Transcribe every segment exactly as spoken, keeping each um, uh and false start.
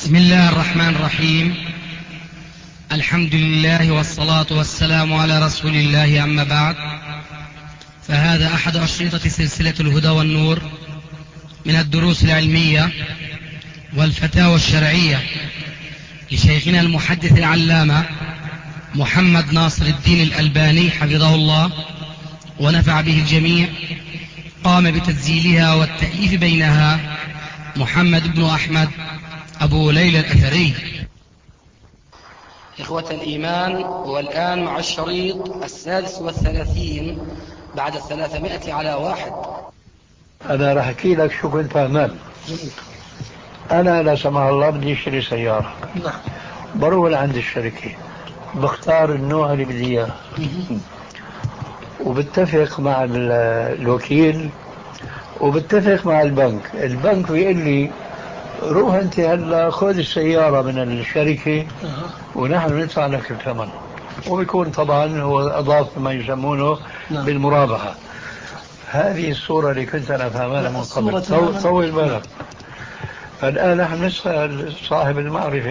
بسم الله الرحمن الرحيم. الحمد لله والصلاة والسلام على رسول الله، أما بعد، فهذا أحد أشرطة سلسلة الهدى والنور من الدروس العلمية والفتاوى الشرعية لشيخنا المحدث العلامة محمد ناصر الدين الألباني حفظه الله ونفع به الجميع. قام بتسجيلها والتأليف بينها محمد بن أحمد أبو ليلى الأثري. إخوة الإيمان، والآن مع الشريط السادس والثلاثين بعد الثلاثمائة على واحد. أنا راح أحكي لك شو كنت أعمل. أنا لا سمح الله بدي أشتري سيارة، بروح لعند الشركة بختار النوع اللي بدي إياه وبتفق مع الوكيل وبتفق مع البنك. البنك بيقول لي روح أنت هلا خذ السيارة من الشركة ونحن ندفع لك الثمن، وبيكون طبعا هو أضاف ما يسمونه بالمرابحة. هذه الصورة اللي كنت أنا فهمانها من قبل. طول بالك. فالآن نحن نسأل صاحب المعرفة،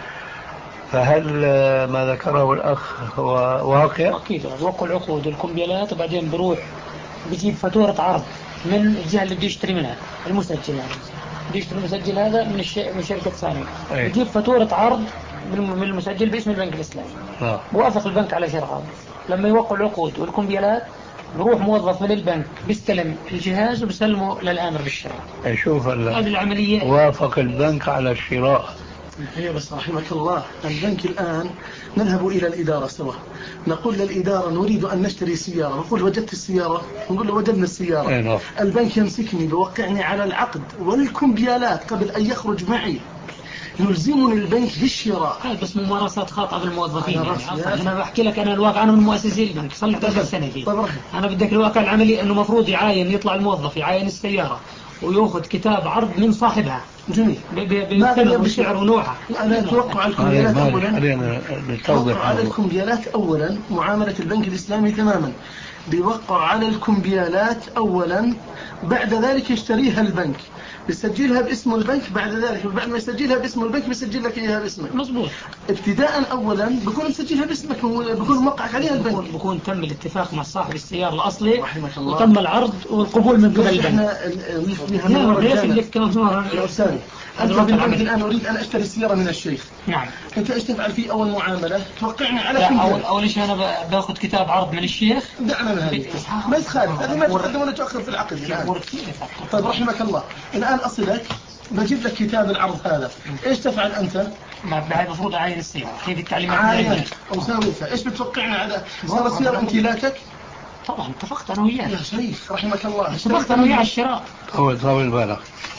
فهل ما ذكره الأخ هو واقع؟ أكيد. وقع العقود والكمبيالات وبعدين بروح بجيب فاتورة عرض من الجهة اللي بده يشتري منها، المسجل يعني بده يشتري المسجل هذا من الشيء من شركة ثانية، بجيب فاتورة عرض من المسجل باسم البنك الإسلامي. آه. بوافق البنك على شراء. لما يوقع العقود والكمبيالات بروح موظف من البنك بيستلم الجهاز وبسلمه للآمر بالشراء. شوف هذه العملية. وافق البنك على الشراء. هي بس رحمك الله، البنك الآن نذهب إلى الإدارة سوا، نقول للإدارة نريد أن نشتري سيارة، نقول وجدت السيارة، نقول له وجدنا السيارة. أيه. البنك يمسكني بوقعني على العقد والكمبيالات قبل أن يخرج معي، يلزمني البنك بالشراء. هذا بس ممارسات خاطئة بالموظفين. أنا, يعني أنا بحكي لك أنا الواقع، أنا من مؤسسي البنك صلح ثلاث سنة فيه. أنا بدك الواقع العملي أنه مفروض يعاين، يطلع الموظف يعاين السيارة ويأخذ كتاب عرض من صاحبها. جميل. بالثمن والسعر ونوعها. أنا أتوقع الكمبيالات أولا. توقع على الكمبيالات أولا معاملة البنك الإسلامي تماما، بيوقع على الكمبيالات أولا، بعد ذلك يشتريها البنك، بيسجلها باسم البنك، بعد ذلك بعد ما يسجلها باسم البنك بيسجل لك إياها باسمك. مظبوط. ابتداء أولا بيكون مسجلها باسمك وبيكون موقعك عليها البنك. بيكون, بيكون تم الاتفاق مع صاحب السيارة الأصلي وتم العرض والقبول من قبل البنك. احنا ليش كمان يا أستاذ أنت بالبنك الآن أريد أن أشتري السيارة من الشيخ. نعم. أنت إيش تفعل في أول معاملة؟ توقعني على لا أول أول شيء أنا باخذ كتاب عرض من الشيخ. دعنا من هذه ما يتخالف، هذا ما تقدم ولا تؤخر في العقد الآن. طيب رحمك الله، الآن أصلك بجيب لك كتاب العرض هذا، إيش تفعل أنت؟ ما بعد مفروض أعاين السيارة، كيف التعليمات عاين وساويها. إيش بتوقعني على صار السيارة امتلاكك؟ طبعا اتفقت أنا وياه يا شيخ رحمك الله، اتفقت أنا وياه على الشراء. هو طول بالك.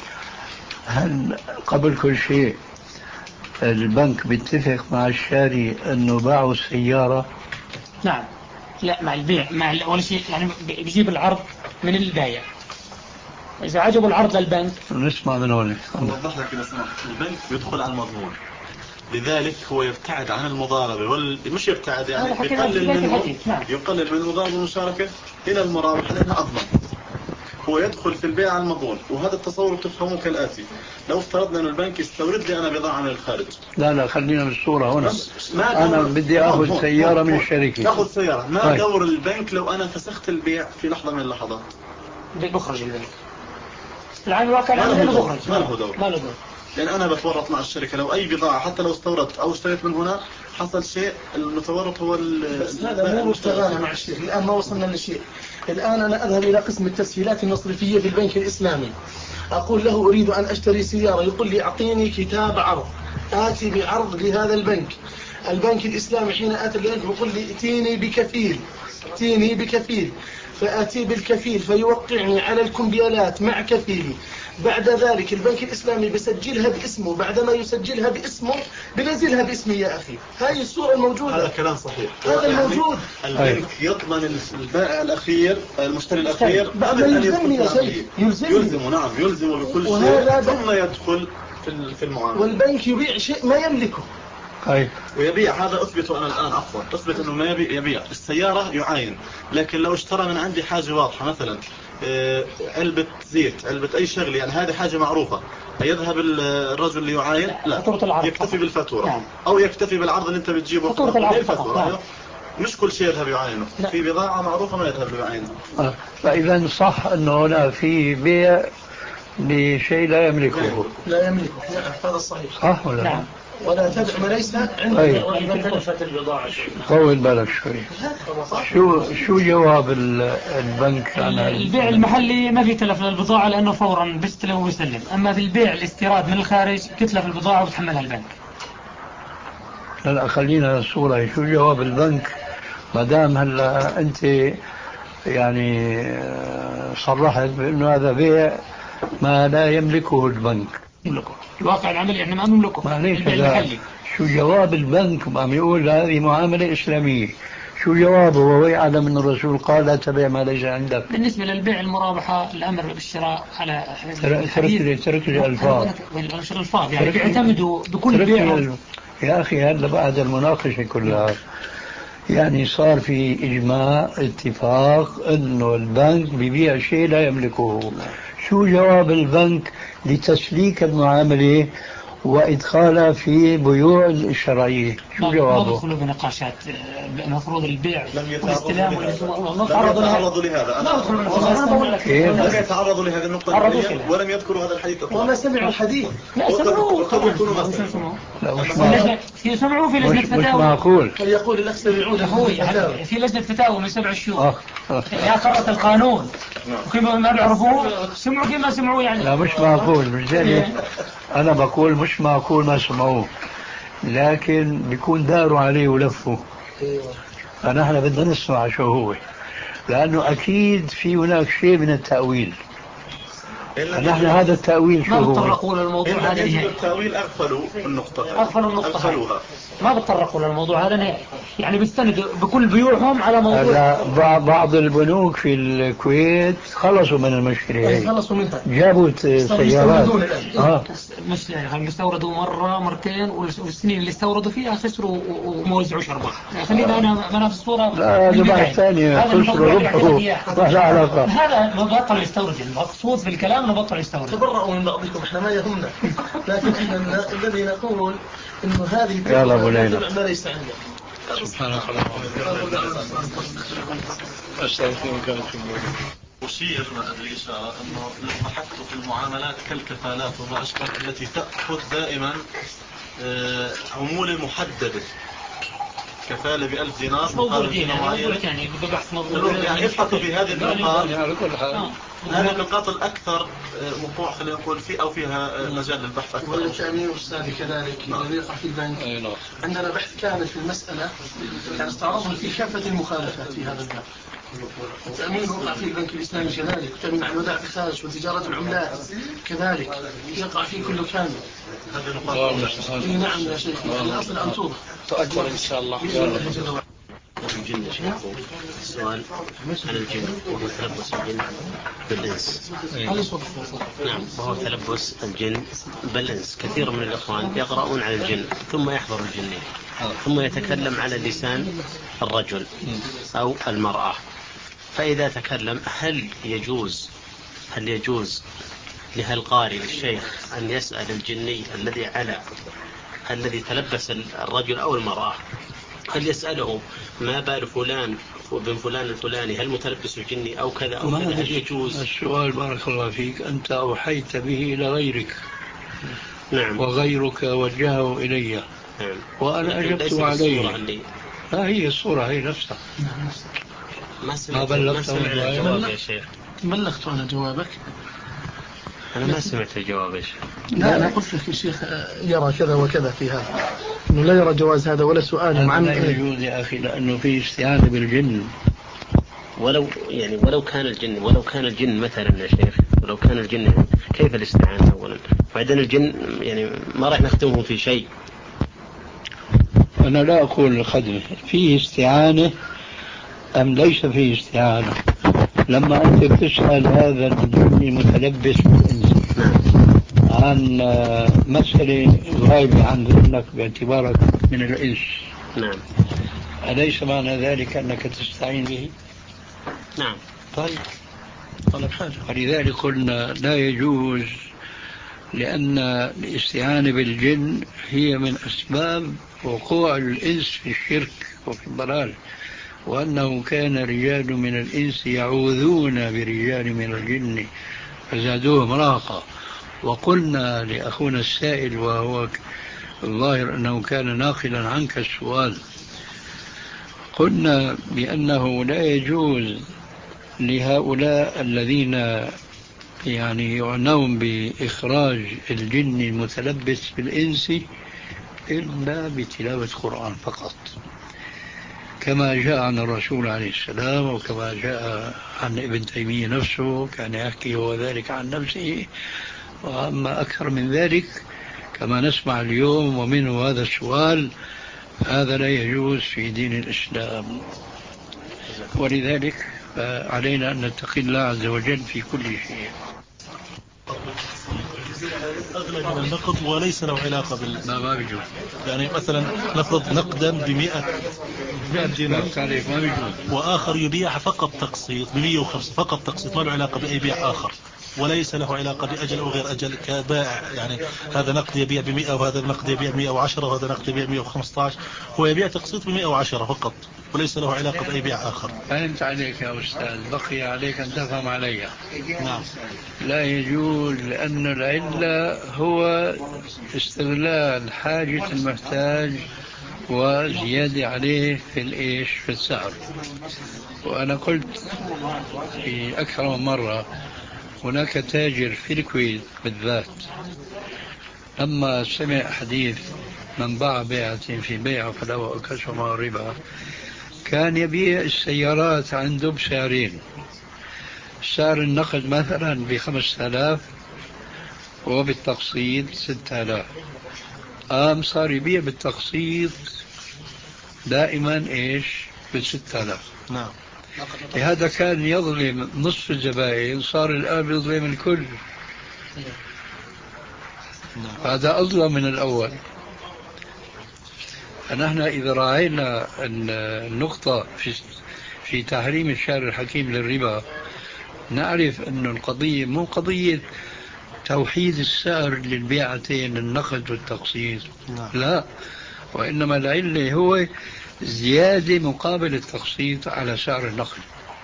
هل قبل كل شيء البنك بيتفق مع الشاري انه باعوا السيارة؟ نعم. لا مع البيع، مع اول شيء يعني بيجيب العرض من البايع، اذا عجبوا العرض للبنك نسمع من هون. اوضح لك اذا سمحت. البنك بيدخل على المضمون، لذلك هو يبتعد عن المضاربة وال... مش يبتعد يعني يقلل منه، يقلل من المضاربة والمشاركة إلى المرابح لأنها أضمن. هو يدخل في البيع على المضمون، وهذا التصور تفهمه كالآتي: لو افترضنا أن البنك يستورد لي أنا بضاعة من الخارج. لا لا خلينا بالصورة هنا. أنا بدي أخذ سيارة من الشركة. أخذ سيارة. ما طيب. دور البنك لو أنا فسخت البيع في لحظة من اللحظات؟ بخرج البنك. العام الواقع ما له دور. ما له دور. ما له دور. لأن أنا بتورط مع الشركة، لو أي بضاعة حتى لو استوردت أو اشتريت من هنا حصل شيء، المتورط هو هذا مو اشتغلنا مع الشيء. الآن ما وصلنا للشيء. الآن أنا أذهب إلى قسم التسهيلات المصرفية في البنك الإسلامي، أقول له أريد أن أشتري سيارة، يقول لي أعطيني كتاب عرض، آتي بعرض لهذا البنك. البنك الإسلامي حين آتي البنك يقول لي ائتيني بكفيل، ائتيني بكفيل، فآتي بالكفيل فيوقعني على الكمبيالات مع كفيلي. بعد ذلك البنك الإسلامي بيسجلها باسمه، بعدما يسجلها باسمه بنزلها باسمي يا أخي. هاي الصورة الموجودة. هذا كلام صحيح. هذا الموجود. البنك يضمن البائع الأخير، المشتري الأخير قبل أن يلزمني يا شيخ. يلزمه. نعم يلزمه بكل شيء ثم يدخل في في المعاملة. والبنك يبيع شيء ما يملكه. أي. ويبيع، هذا أثبته أنا الآن أفضل، أثبت أنه ما يبيع, يبيع السيارة يعاين. لكن لو اشترى من عندي حاجة واضحة، مثلا علبة زيت، علبة أي شغل، يعني هذه حاجة معروفة، يذهب الرجل اللي يعاين؟ لا، يكتفي بالفاتورة. نعم. أو يكتفي بالعرض اللي أنت بتجيبه فاتورة الفاتورة. مش كل شيء يذهب يعاينه، في بضاعة معروفة ما يذهب يعاينه. آه. فإذا صح أنه هنا في بيع لشيء لا يملكه. لا يملكه، هذا الصحيح. صح ولا؟ نعم. ولا تبع ما ليس عندك. وإذا تلفت البضاعة طول بالك شوي. شو شو جواب البنك عن البيع المحلي؟ ما في تلف للبضاعة لأنه فورا بيستلم ويسلم. أما في البيع الاستيراد من الخارج تتلف البضاعة وتحملها البنك. هلا خلينا الصورة. شو جواب البنك ما دام هلا أنت يعني صرحت بأنه هذا بيع ما لا يملكه البنك؟ يملكه الواقع العملي، احنا ما نملكه. معليش، شو جواب البنك؟ عم يقول هذه معاملة إسلامية. شو جوابه وهو يعلم أن الرسول قال لا تبيع ما ليس عندك؟ بالنسبة للبيع المرابحة الأمر بالشراء على الحديث ترك لي الألفاظ الألفاظ يعني بيعتمدوا بكل بيع. يا أخي هذا بعد المناقشة كلها يعني صار في إجماع اتفاق أنه البنك بيبيع شيء لا يملكه. شو جواب البنك لتسليك المعاملة وإدخالها في بيوع الشرعية؟ شو جوابه؟ ما بدخلوا بنقاشات. المفروض البيع والاستلام لم يتعرضوا لهذا. أنا بقول لك لم يتعرضوا لهذه النقطة ولم يذكروا هذا الحديث. وما سمعوا الحديث. لا سمعوا طبعا. لا مش معقول. في سمعوا في لجنة فتاوى. مش معقول. يقول الأخ سمعون أخوي في لجنة فتاوى من سبع شهور. يا قرأت القانون وكما ما بيعرفوه سمعوا كما سمعوا يعني. لا مش معقول. مش زي أنا بقول مش معقول ما سمعوه، لكن بيكون داروا عليه ولفوا. فنحن بدنا نسمع شو هو، لأنه أكيد في هناك شيء من التأويل. نحن هذا التأويل شو هو؟ ما بتطرقوا للموضوع هذا نهائي. التأويل أغفلوا النقطة. أغفلوا النقطة هذه. ما بتطرقوا للموضوع هذا نهائي. يعني بيستندوا بكل بيوعهم على موضوع. بعض البنوك في الكويت خلصوا من المشكلة هي. خلصوا منها. جابوا سيارات. آه. مش يعني استوردوا مرة مرتين والسنين اللي استوردوا فيها خسروا وما وزعوش أرباح. خلينا أنا ما نفس الصورة. لا هذا بعد ثانية خسروا ربحوا. ما له علاقة. هذا ما بطل يستورد. المقصود في الكلام إنه بطل يستورد. تبرأوا من بعضكم، إحنا ما يهمنا. لكن إحنا الذي نقول إنه هذه تبع ما ليس عندنا. سبحانك اللهم وبحمدك. أشير بالإشارة أنه لما حكوا في المعاملات كالكفالات وما أشبه التي تأخذ دائما عمولة محددة، كفالة بألف دينار مقابل يعني بحث موضوع يعني ابحثوا في هذه النقاط. هذه النقاط الأكثر وقوع خلينا نقول في أو فيها مجال للبحث أكثر. والتأمين أستاذي كذلك الذي يقع في البنك. عندنا بحث كامل في المسألة يعني استعرضنا في كافة المخالفات في هذا الباب. التأمين يقع في البنك الإسلامي كذلك، التأمين على الودائع في الخارج وتجارة العملات كذلك يقع فيه كله كامل. هذه نقاط. نعم يا شيخ، الأصل أن توضح. تؤكد إن شاء الله. الجن يا شيخ. السؤال عن الجن وهو تلبس الجن بالإنس. نعم، وهو تلبس الجن بالإنس. كثير من الإخوان يقرؤون عن الجن ثم يحضر الجن ثم يتكلم على لسان الرجل أو المرأة. فإذا تكلم هل يجوز هل يجوز لهالقارئ للشيخ أن يسأل الجني الذي على الذي تلبس الرجل أو المرأة، هل يسأله ما بال فلان وابن فلان الفلاني هل متلبس الجني أو كذا أو كذا؟ هل يجوز؟ السؤال بارك الله فيك أنت أوحيت به إلى غيرك. نعم. وغيرك وجهه إلي. نعم. وأنا أجبت عليه. ها هي الصورة هي نفسها. ما سمعت ما سمعت الجواب يا شيخ. بلغت أنا جوابك. أنا ما سمعت الجواب يا شيخ. لا أنا قلت لك الشيخ يرى كذا وكذا في هذا، إنه لا يرى جواز هذا ولا سؤال عن لا يجوز يا أخي لأنه في استعانة بالجن. ولو يعني ولو كان الجن ولو كان الجن مثلا يا شيخ، ولو كان الجن كيف الاستعانة أولا؟ بعدين الجن يعني ما راح نختمهم في شيء. أنا لا أقول الخدمة فيه استعانة أم ليس فيه استعانة. لما أنت بتسأل هذا الجن المتلبس بالإنس عن مسألة غايبة عن ذهنك باعتبارك من الإنس. نعم. أليس معنى ذلك أنك تستعين به؟ نعم. طيب، طلب حاجة. ولذلك قلنا لا يجوز، لأن الاستعانة بالجن هي من أسباب وقوع الإنس في الشرك وفي الضلال، وأنه كان رجال من الإنس يعوذون برجال من الجن فزادوهم رهقا. وقلنا لأخونا السائل، وهو الظاهر أنه كان ناقلا عنك السؤال، قلنا بأنه لا يجوز لهؤلاء الذين يعني يعنون بإخراج الجن المتلبس بالإنس إلا بتلاوة القرآن فقط، كما جاء عن الرسول عليه السلام، وكما جاء عن ابن تيمية نفسه كان يحكي هو ذلك عن نفسه. وأما أكثر من ذلك كما نسمع اليوم ومنه هذا السؤال، هذا لا يجوز في دين الإسلام. ولذلك علينا أن نتقي الله عز وجل في كل شيء. أغلى من النقد وليس له علاقة بال ما ما بيجوز. يعني مثلا نفرض نقدا بمئة مئة دينار ما بيجوز، وآخر يبيع فقط تقسيط بمئة وخمسة فقط تقسيط، ما له علاقة بأي بيع آخر، وليس له علاقة بأجل أو غير أجل كبائع. يعني هذا نقد يبيع بمئة وهذا نقد يبيع بمئة وعشرة وهذا نقد يبيع بمئة وخمسة عشر، هو يبيع تقسيط بمئة وعشرة فقط وليس له علاقة بأي بيع آخر. فهمت عليك يا أستاذ، بقي عليك أن تفهم علي. نعم. لا يجوز، لأن العلة هو استغلال حاجة المحتاج وزيادة عليه في الإيش في السعر. وأنا قلت في أكثر من مرة، هناك تاجر في الكويت بالذات لما سمع حديث من باع بيعة في بيع فله كسبها ربا، كان يبيع السيارات عنده بسعرين، سعر النقد مثلا بخمسة آلاف وبالتقسيط ستة آلاف. قام صار يبيع بالتقسيط دائما إيش بالستة آلاف. نعم. لهذا كان يظلم نصف الزبائن، صار الآن يظلم الكل. هذا أظلم من الأول. فنحن إذا رأينا النقطة في في تحريم الشارع الحكيم للربا، نعرف أن القضية مو قضية توحيد السعر للبيعتين النقد والتقسيط، لا، وإنما العلة هو زيادة مقابل التقسيط على سعر النقد.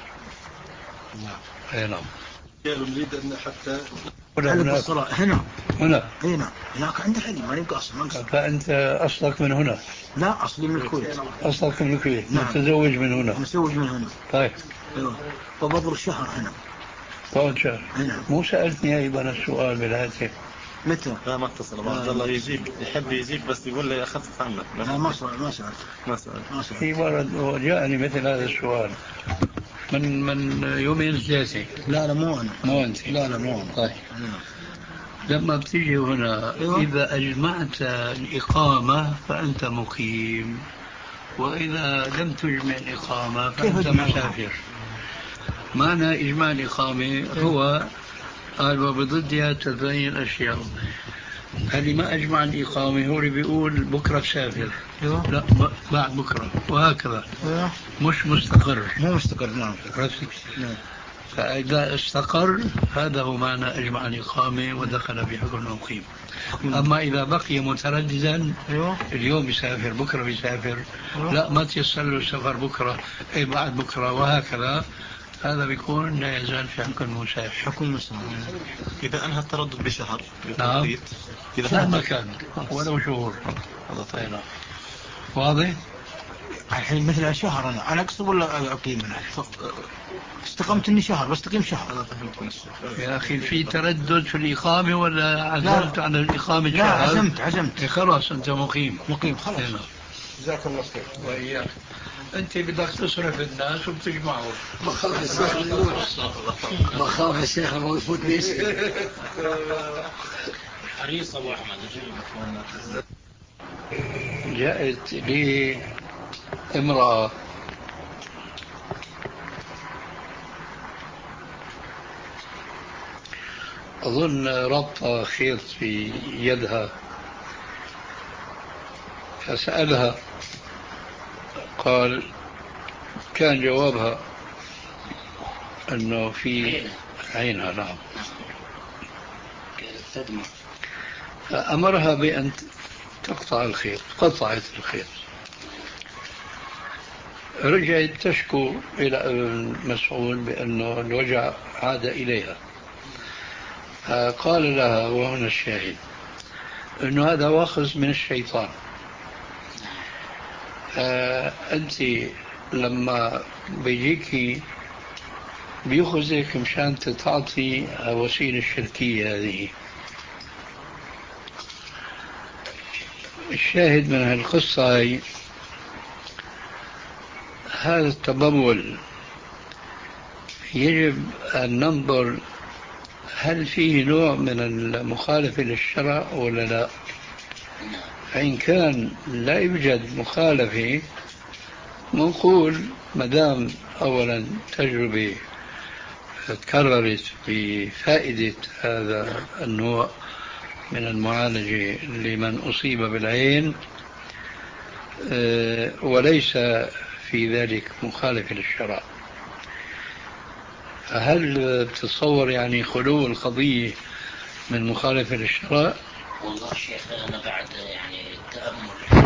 نعم. نعم. نريد أن حتى هنا هنا هنا هنا هنا هناك عند حليب ما يبقى أصلا. فأنت أصلك من هنا؟ لا، أصلي من الكويت. أصلك من الكويت؟ نعم. متزوج من هنا؟ متزوج من هنا. طيب. أيوة. وبضل الشهر هنا. طول شهر. هنا. مو سألتني أيضا السؤال بالهاتف؟ متى؟ لا ما اتصل عبد الله، يجيك يحب يجيك بس يقول لي أخفف عنك. لا ما سأل ما سأل ما سأل ما سأل. في ورد وجاءني مثل هذا السؤال من من يومين ثلاثة. لا لا مو أنا. مو أنت؟ لا لا مو أنا. طيب. لما بتيجي هنا، أيوة. إذا أجمعت الإقامة فأنت مقيم، وإذا لم تجمع الإقامة فأنت مسافر. معنى إجماع الإقامة هو قال وبضدها تبين الأشياء. هذه ما أجمع الإقامة هو اللي بيقول بكرة تسافر. أيوة. لا، بعد بكرة وهكذا. أيوة. مش مستقر. مو مستقر. نعم. نعم. فإذا استقر هذا هو معنى أجمع الإقامة ودخل بحكم المقيم. أما إذا بقي مترددا، أيوة. اليوم يسافر بكرة بيسافر، أيوة. لا ما تيسر له السفر بكرة أي بعد بكرة وهكذا، هذا بيكون لا يزال في حكم المسافر. حكم المسافر. إذا أنهى التردد بشهر. نعم. إذا ما كان ولو شهور. هذا طيب. واضح؟ الحين مثل شهر أنا أنا أقصد ولا أقيم أنا استقمت إني شهر بستقيم شهر. يا أخي في تردد في الإقامة ولا عزمت على الإقامة؟ لا عزمت عزمت. خلاص أنت مقيم. مقيم خلاص. جزاك الله خير. وإياك. أنت بدك تصرف الناس وبتجمعهم. بخاف الشيخ بخاف الشيخ ما يفوتني شيء. حريص أبو أحمد. جاءت لي امرأة أظن ربطة خيط في يدها فسألها قال كان جوابها أنه في عينها. نعم. فأمرها بأن تقطع الخيط، قطعت الخيط. رجعت تشكو إلى ابن مسعود بأنه الوجع عاد إليها، فقال لها وهنا الشاهد أنه هذا واخذ من الشيطان. أنت لما بيجيكي بيأخذك مشان تعطي وسيلة الشركية هذه. الشاهد من هالقصة هي هذا التبول يجب أن ننظر هل فيه نوع من المخالفة للشرع ولا لا. فإن كان لا يوجد مخالفة نقول مدام أولا تجربة تكررت بفائدة هذا النوع من المعالجة لمن أصيب بالعين وليس في ذلك مخالف للشرع. هل تتصور يعني خلو القضية من مخالفة للشرع؟ والله شيخ أنا بعد يعني التأمل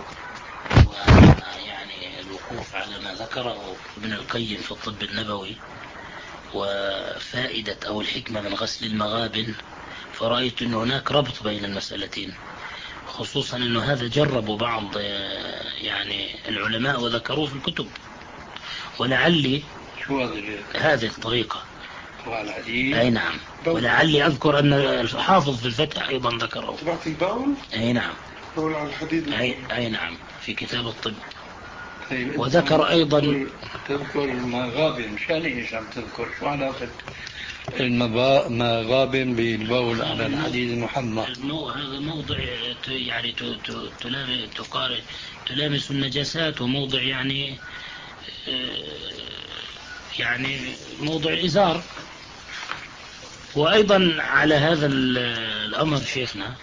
ويعني الوقوف على ما ذكره ابن القيم في الطب النبوي وفائدة أو الحكمة من غسل المغابن، فرأيت أن هناك ربط بين المسألتين، خصوصا أنه هذا جربوا بعض يعني العلماء وذكروه في الكتب. ولعلي هذه الطريقة أي نعم، ولعلي أذكر أن الحافظ في الفتح أيضا ذكره. أي نعم. أي, أي نعم في كتاب الطب. وذكر أيضا تذكر المغابن مشان إيش عم تذكر؟ شو علاقة المغابن بالبول على الحديد المحمى؟ هذا موضع يعني تقارن تلامس النجاسات، وموضع يعني يعني موضع الإزار. وأيضا على هذا الأمر شيخنا.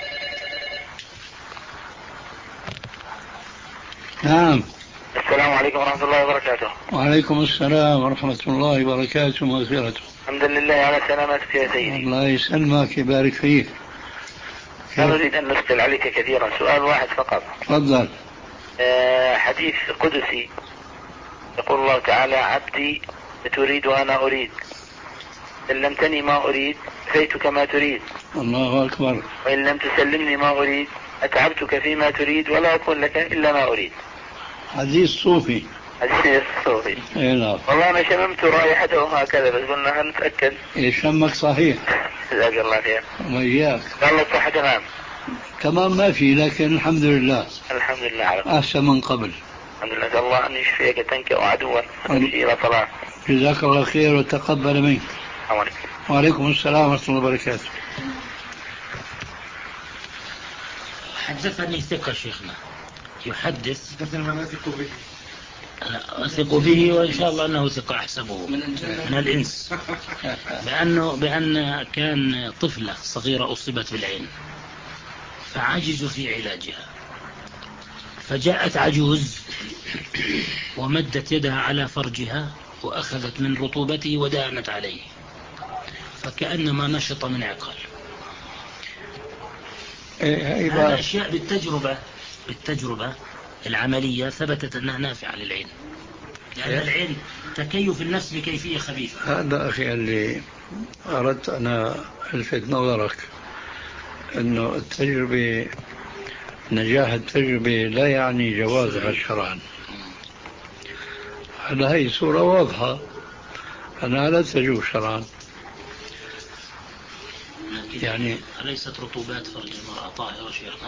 نعم. السلام عليكم ورحمة الله وبركاته. وعليكم السلام ورحمة الله وبركاته ومغفرته. الحمد لله على سلامتك يا سيدي. الله يسلمك يبارك فيك. أنا أريد أن نسأل عليك كثيرا، سؤال واحد فقط. تفضل. أه حديث قدسي يقول الله تعالى: عبدي تريد وأنا أريد، سلمتني ما أريد أتيتك ما تريد. الله أكبر. وإن لم تسلمني ما أريد أتعبتك فيما تريد ولا أكون لك إلا ما أريد. حديث صوفي. حديث صوفي. اي نعم. والله أنا شممت رائحته هكذا بس قلنا هنتأكد. إيه شمك صحيح. جزاك الله خير. وإياك. والله الصحة تمام. تمام ما في، لكن الحمد لله. الحمد لله على أحسن من قبل. الحمد لله. نسأل الله أن يشفيك تنكأ عدوا وتمشي إلى صلاة. جزاك الله خير وتقبل منك. عليكم. وعليكم السلام ورحمة الله وبركاته. حدثني ثقة شيخنا يحدث لا أثق به وإن شاء الله أنه ثقة أحسبه من الإنس بأنه بأن كان طفلة صغيرة أصيبت بالعين فعجزوا في علاجها، فجاءت عجوز ومدت يدها على فرجها وأخذت من رطوبته ودانت عليه فكأنما نشط من عقال. هذا أشياء بالتجربة بالتجربة العملية ثبتت أنها نافعة للعين، لأن العين تكيف النفس بكيفية خبيثة. هذا أخي اللي أردت أنا ألفت نظرك أنه التجربة نجاح التجربة لا يعني جوازها شرعا. على هي صورة واضحة أنها لا تجوز شرعا. يعني ليست رطوبات فرج المرأة طاهرة شيخنا؟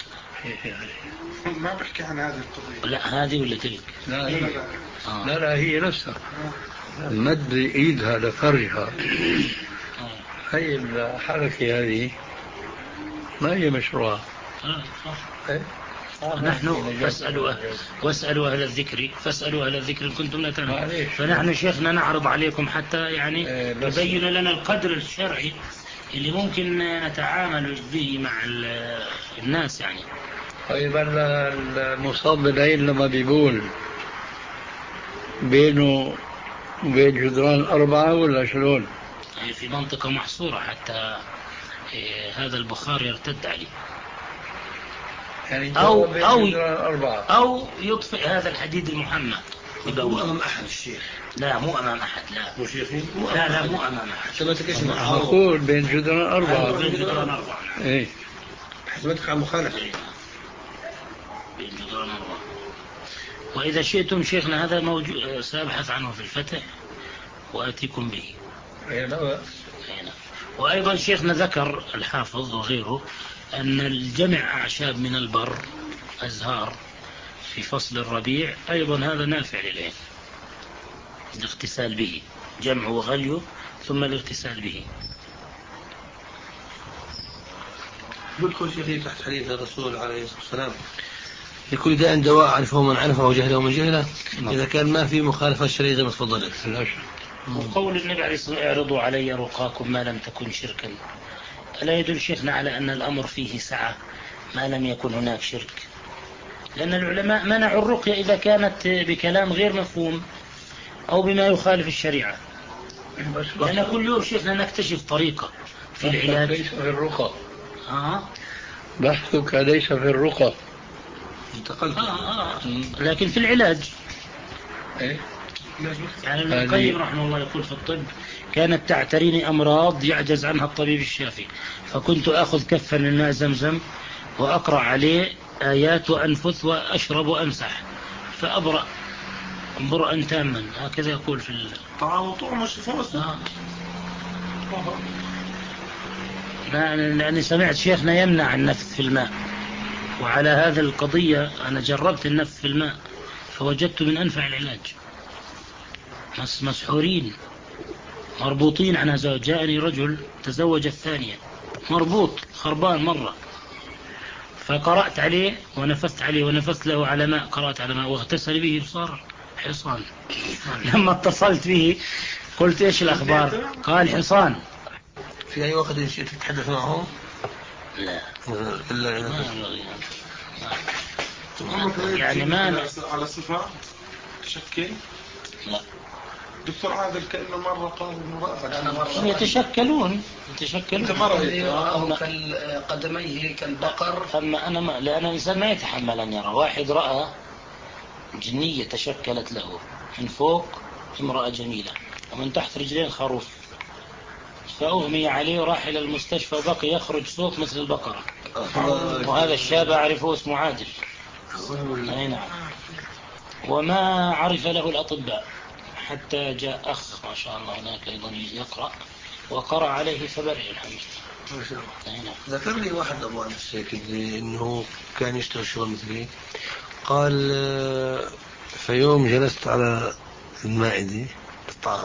ما بحكي عن هذه القضية. لا هذه ولا تلك؟ لا هي آه. لا لا هي نفسها مد ايدها لفرجها آه. هي الحركة هذه ما هي مشروعة. آه. آه. آه. نحن فاسألوا واسألوا أهل الذكر فاسألوا أهل الذكر إن كنتم لا تعلمون. فنحن شيخنا نعرض عليكم حتى يعني تبين لنا القدر الشرعي اللي ممكن نتعامل به مع الناس يعني. طيب المصاب بالعين لما بيقول بينه وبين جدران أربعة ولا شلون؟ يعني في منطقة محصورة حتى هذا البخار يرتد عليه، يعني أو أو أربعة أو يطفئ هذا الحديد المحمى. مو أمام أحد الشيخ؟ لا مو أمام أحد، لا مو شيخي؟ لا لا مو أمام أحد. حسبتك إيش مع أقول بين جدران أربعة. بين جدران أربعة. إيه حسبتك على مخالفة. بين جدران أربعة. وإذا شئتم شيخنا هذا موجود، سأبحث عنه في الفتح وآتيكم به. أي لا. وأيضا شيخنا ذكر الحافظ وغيره أن الجمع أعشاب من البر أزهار في فصل الربيع أيضا هذا نافع للعين، الاغتسال به، جمع وغليه ثم الاغتسال به. يدخل شيخي تحت حديث الرسول عليه الصلاة والسلام لكل داء دواء عرفه من عرفه وجهله من جهله، إذا كان ما في مخالفة الشرعية زي ما تفضلت. وقول النبي عليه الصلاة والسلام اعرضوا علي رقاكم ما لم تكن شركا، ألا يدل شيخنا على أن الأمر فيه سعة ما لم يكن هناك شرك؟ لأن العلماء منعوا الرقية إذا كانت بكلام غير مفهوم أو بما يخالف الشريعة. لأن كل يوم شيخنا نكتشف طريقة في العلاج. ليس في الرقى. آه. بحثك ليس في الرقى. انتقلت. آه آه. لكن في العلاج. إيه؟ يعني ابن القيم رحمه الله يقول في الطب كانت تعتريني أمراض يعجز عنها الطبيب الشافي، فكنت أخذ كفا من ماء زمزم وأقرأ عليه آيات وأنفث وأشرب وأمسح فأبرأ برأا تاما. هكذا يقول في طعام وطعم الشفاء. لأني سمعت شيخنا يمنع النفث في الماء، وعلى هذه القضية أنا جربت النفث في الماء فوجدت من أنفع العلاج. مسحورين مربوطين عن زوج، جاءني رجل تزوج الثانية مربوط خربان مرة، فقرأت عليه ونفثت عليه ونفثت له على ماء، قرأت على ماء واغتسل به بصار حصان. لما اتصلت به قلت ايش الأخبار؟ قال حصان. في أي وقت شئت تتحدث معهم؟ لا إلا يعني ما على صفة تشكل. لا دكتور عادل كأنه مرة قال هم يتشكلون يتشكلون رآه كالقدميه كالبقر. أما أنا ما لأن الإنسان ما يتحمل أن يرى واحد رأى جنية تشكلت له من فوق امرأة جميلة ومن تحت رجلين خروف، فأغمي عليه وراح إلى المستشفى وبقي يخرج صوت مثل البقرة. وهذا الشاب أعرفه اسمه عادل. أي نعم. وما عرف له الأطباء حتى جاء أخ ما شاء الله هناك أيضا يقرأ وقرأ عليه فبرئ الحمد. ذكر لي واحد أبو أنس إنه كان يشتغل شغل مثلي، قال في يوم جلست على المائدة الطعام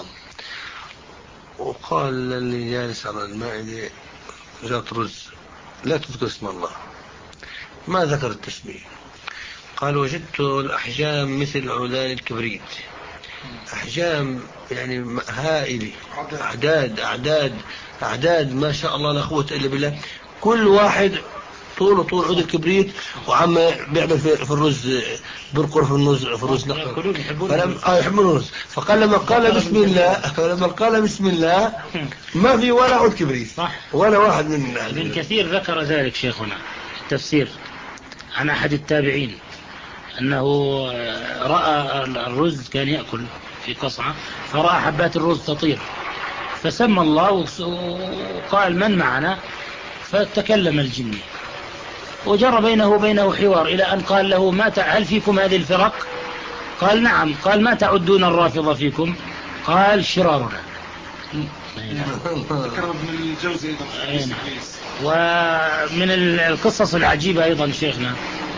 وقال اللي جالس على المائدة جات رز لا تذكر اسم الله، ما ذكر التسمية، قال وجدت الأحجام مثل عودان الكبريت، أحجام يعني هائلة، أعداد أعداد أعداد ما شاء الله لا قوة إلا بالله، كل واحد طوله طول عود الكبريت وعم بيعمل في الرز برقر في الرز في الرز فلم آه يحبون الرز، فقال لما قال بسم الله فلما قال بسم الله ما في ولا عود كبريت صح ولا واحد من ابن كثير ذكر ذلك شيخنا التفسير عن أحد التابعين أنه رأى الرز كان يأكل في قصعة فرأى حبات الرز تطير فسمى الله وقال من معنا، فتكلم الجني وجرى بينه وبينه حوار إلى أن قال له ما هل فيكم هذه الفرق؟ قال نعم. قال ما تعدون الرافضة فيكم؟ قال شرارنا. ذكر ابن الجوزي أيضا. ومن القصص العجيبة أيضا شيخنا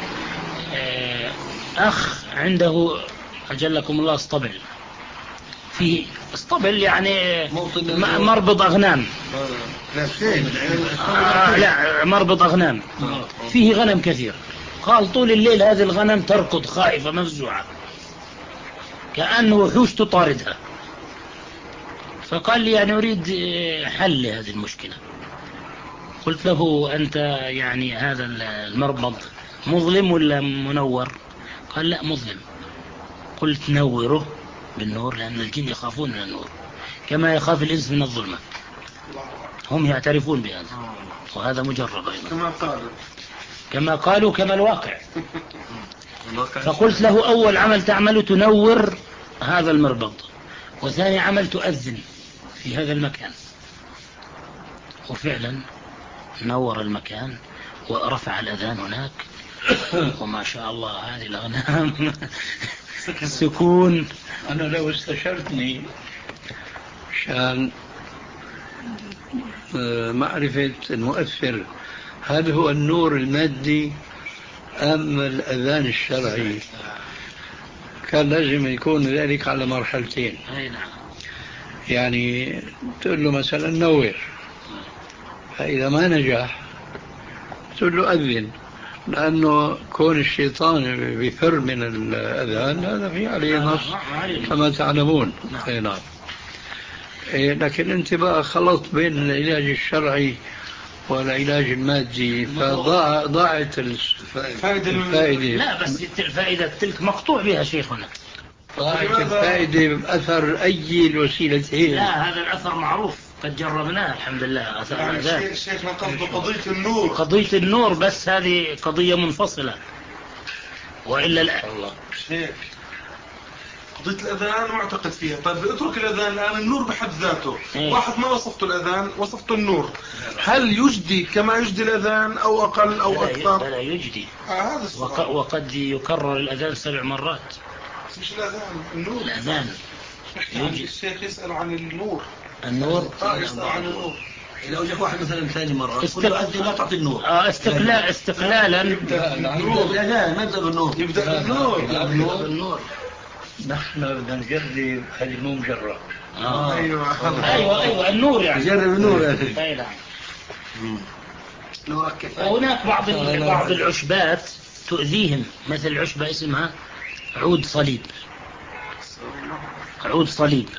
أخ عنده أجلكم الله اسطبل، فيه اسطبل يعني مربط أغنام آه لا مربط أغنام فيه غنم كثير. قال طول الليل هذه الغنم تركض خائفة مفزوعة كأنه وحوش تطاردها، فقال لي يعني أريد حل لهذه المشكلة. قلت له أنت يعني هذا المربط مظلم ولا منور؟ قال لا مظلم. قلت نوره بالنور، لأن الجن يخافون من النور كما يخاف الإنس من الظلمة، هم يعترفون بهذا، وهذا مجرب أيضا كما قالوا كما قالوا كما الواقع. فقلت له أول عمل تعمل تنور هذا المربض، وثاني عمل تؤذن في هذا المكان. وفعلا نور المكان ورفع الأذان هناك، وما شاء الله هذه الأغنام السكون. أنا لو استشرتني عشان معرفة المؤثر، هل هو النور المادي أم الأذان الشرعي، كان لازم يكون ذلك على مرحلتين. يعني تقول له مثلا نور، فإذا ما نجح تقول له أذن، لأنه كون الشيطان بيفر من الأذان هذا في عليه نص كما تعلمون. نعم. لكن انت بقى خلط بين العلاج الشرعي والعلاج المادي، فضاعت الفائدة. لا بس الفائدة تلك مقطوع بها شيخنا، ضاعت الفائدة بأثر أي الوسيلتين. لا هذا الأثر معروف قد جربناه الحمد لله. أثر يعني شيخنا قصده قضية النور، قضية النور بس هذه قضية منفصلة، وإلا لا الله شيخ قضية الأذان معتقد فيها. طيب اترك الأذان الآن، النور بحد ذاته إيه؟ واحد ما وصفته الأذان، وصفته النور، هل يجدي كما يجدي الأذان أو أقل أو أكثر؟ لا يجدي. آه هذا وق... وقد يكرر الأذان سبع مرات. مش الأذان، النور. الأذان يجي. الشيخ يسأل عن النور. النور آه يسأل عن النور. لو جاء واحد مثلا ثاني مرة استقل... أنت لا تعطي النور. آه استقلال استقلالا يبدأ النور. لا ما يبدأ بالنور. يبدأ بالنور. يبدأ بالنور. نحن بدنا نجرب هذه مو مجرب. آه. أيوة. أيوة أيوة النور يعني. جرب النور يعني. أي نعم. نورك كفاية. وهناك بعض بعض العشبات تؤذيهم، مثل عشبة اسمها عود صليب. عود صليب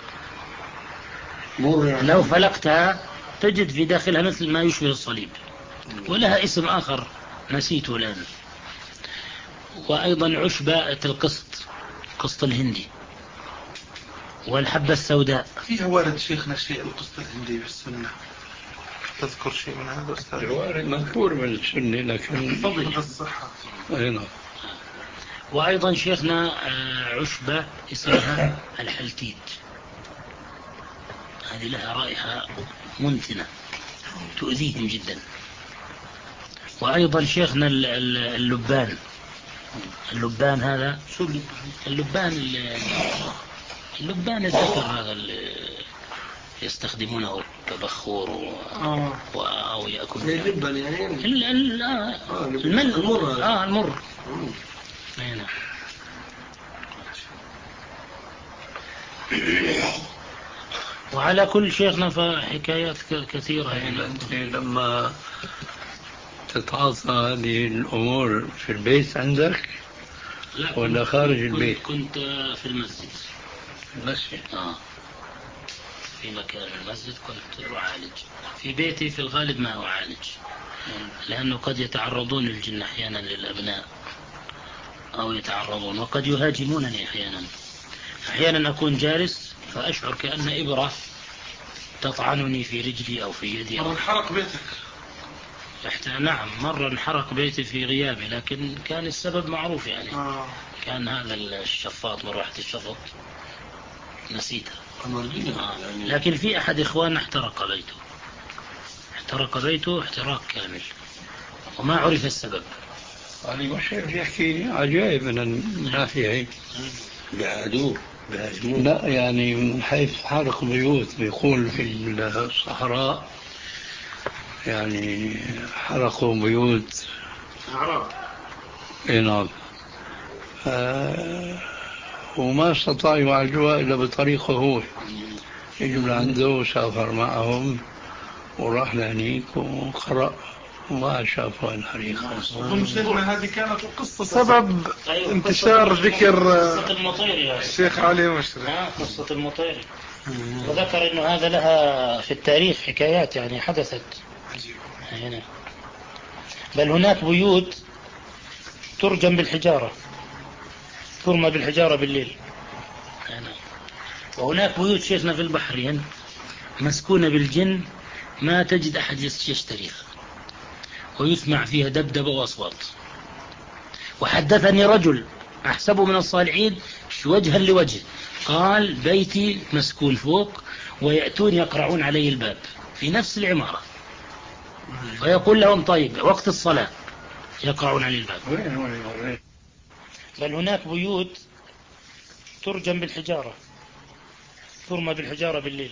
لو فلقتها تجد في داخلها مثل ما يشبه الصليب، ولها اسم آخر نسيته الآن. وأيضا عشبة القسط، القسط الهندي، والحبة السوداء. فيها وارد شيخنا شيء القسط الهندي في السنة، تذكر شيء من هذا أستاذ؟ الوارد مذكور من السنة لكن فضل الصحة. أيضا. وأيضا شيخنا عشبة اسمها الحلتيت، هذه لها رائحة منتنة تؤذيهم جدا. وأيضا شيخنا اللبان، اللبان هذا شو اللبان؟ اللبان الذكر هذا اللي يستخدمونه كبخور و... آه. و... أو يأكل اللبن يعني ال... ال... آه. المل... المر آه المر هنا. وعلى كل شيخنا فحكايات كثيرة يعني. أنت لما تتعاطى هذه الأمور في البيت عندك ولا خارج البيت؟ كنت في المسجد. المسجد آه في مكان المسجد كنت أعالج. في بيتي في الغالب ما أعالج، لأنه قد يتعرضون الجن أحيانا للأبناء أو يتعرضون، وقد يهاجمونني أحيانا. أحيانا أكون جالس فأشعر كأن إبرة تطعنني في رجلي أو في يدي. مرة انحرق بيتك؟ حتى نعم مرة انحرق بيتي في غيابي، لكن كان السبب معروف يعني. آه. كان هذا الشفاط مروحة الشفط نسيتها. آه. لكن في أحد إخواننا احترق بيته، احترق بيته احتراق كامل وما عرف السبب. يعني مش يحكي عجائب من الناحية بعدوه بهاجموه. لا يعني من حيث حرق بيوت، بيقول في الصحراء يعني حرقوا بيوت أعراب. اي نعم. آه وما استطاعوا يعالجوها إلا بطريقه هو، يجوا لعنده وسافر معهم وراح لهنيك وقرأ وما شافوا الحريقة. أظن شيخنا هذه كانت القصة سبب انتشار ذكر الشيخ علي مشرف. قصة المطيري، وذكر إنه هذا لها في التاريخ حكايات يعني حدثت هنا. بل هناك بيوت ترجم بالحجارة، ترمى بالحجارة بالليل. وهناك بيوت شيخنا في البحرين مسكونة بالجن ما تجد أحد يشتريها، ويسمع فيها دبدبة وأصوات. وحدثني رجل أحسبه من الصالحين وجها لوجه، قال بيتي مسكون فوق ويأتون يقرعون علي الباب في نفس العمارة، فيقول لهم طيب وقت الصلاة يقرعون علي الباب. بل هناك بيوت ترجم بالحجارة، ترمى بالحجارة بالليل.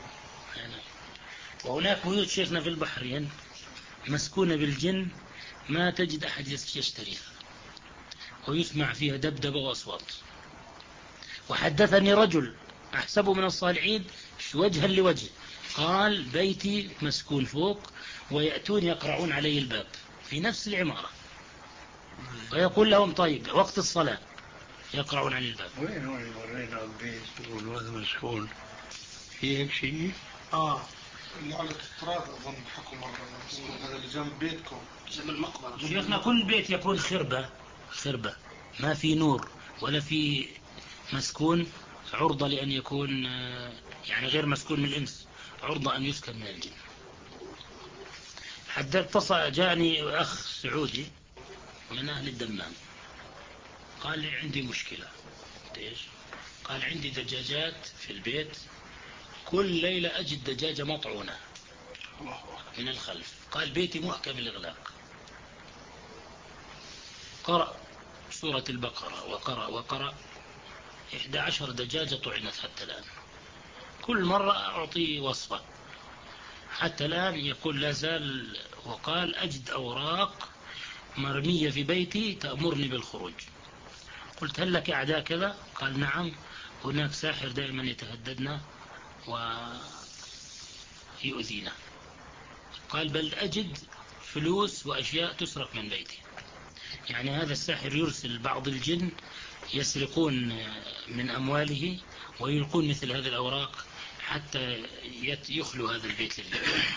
وهناك بيوت شيخنا في البحرين مسكونة بالجن ما تجد أحد يشتريها، ويسمع فيها دبدبة وأصوات. وحدثني رجل أحسبه من الصالحين وجها لوجه، قال بيتي مسكون فوق ويأتون يقرعون علي الباب في نفس العمارة، فيقول لهم طيب وقت الصلاة يقرعون علي الباب. وين وين ورينا البيت والواد مسكون في هيك شيء؟ اه اللي على الافتراض اظن حكوا مرة، هذا اللي جنب بيتكم جنب المقبرة. شيخنا كل بيت يكون خربة، خربة ما في نور ولا في مسكون، عرضة لأن يكون يعني غير مسكون من الإنس، عرضة أن يسكن من الجن. حتى اتصل جاءني أخ سعودي من أهل الدمام، قال لي عندي مشكلة. إيش؟ قال عندي دجاجات في البيت، كل ليلة أجد دجاجة مطعونة من الخلف. قال بيتي محكم الإغلاق. قرأ سورة البقرة وقرأ وقرأ، إحدى عشر دجاجة طعنت حتى الآن. كل مرة أعطيه وصفة حتى الآن يقول لا زال. وقال أجد أوراق مرمية في بيتي تأمرني بالخروج. قلت هل لك أعداء كذا؟ قال نعم، هناك ساحر دائما يتهددنا ويؤذينا. قال بل أجد فلوس وأشياء تسرق من بيتي. يعني هذا الساحر يرسل بعض الجن يسرقون من أمواله ويلقون مثل هذه الأوراق حتى يخلو هذا البيت لله.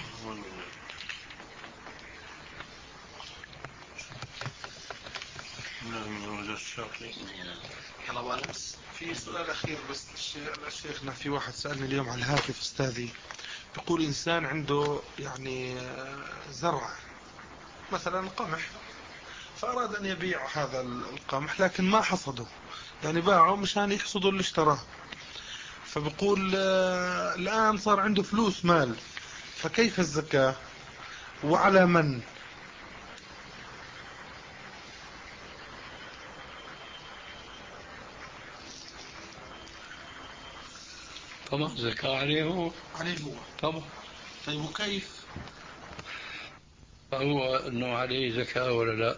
في سؤال أخير بس لشيخنا. في واحد سألني اليوم على الهاتف أستاذي، بيقول إنسان عنده يعني زرع مثلا قمح، فأراد أن يبيع هذا القمح لكن ما حصده، يعني باعه مشان يحصده اللي اشتراه. فبقول الآن صار عنده فلوس مال، فكيف الزكاة وعلى من؟ طبعا زكاة عليه هو. عليه هو طبعا. طيب وكيف؟ هو أنه عليه زكاة ولا لا؟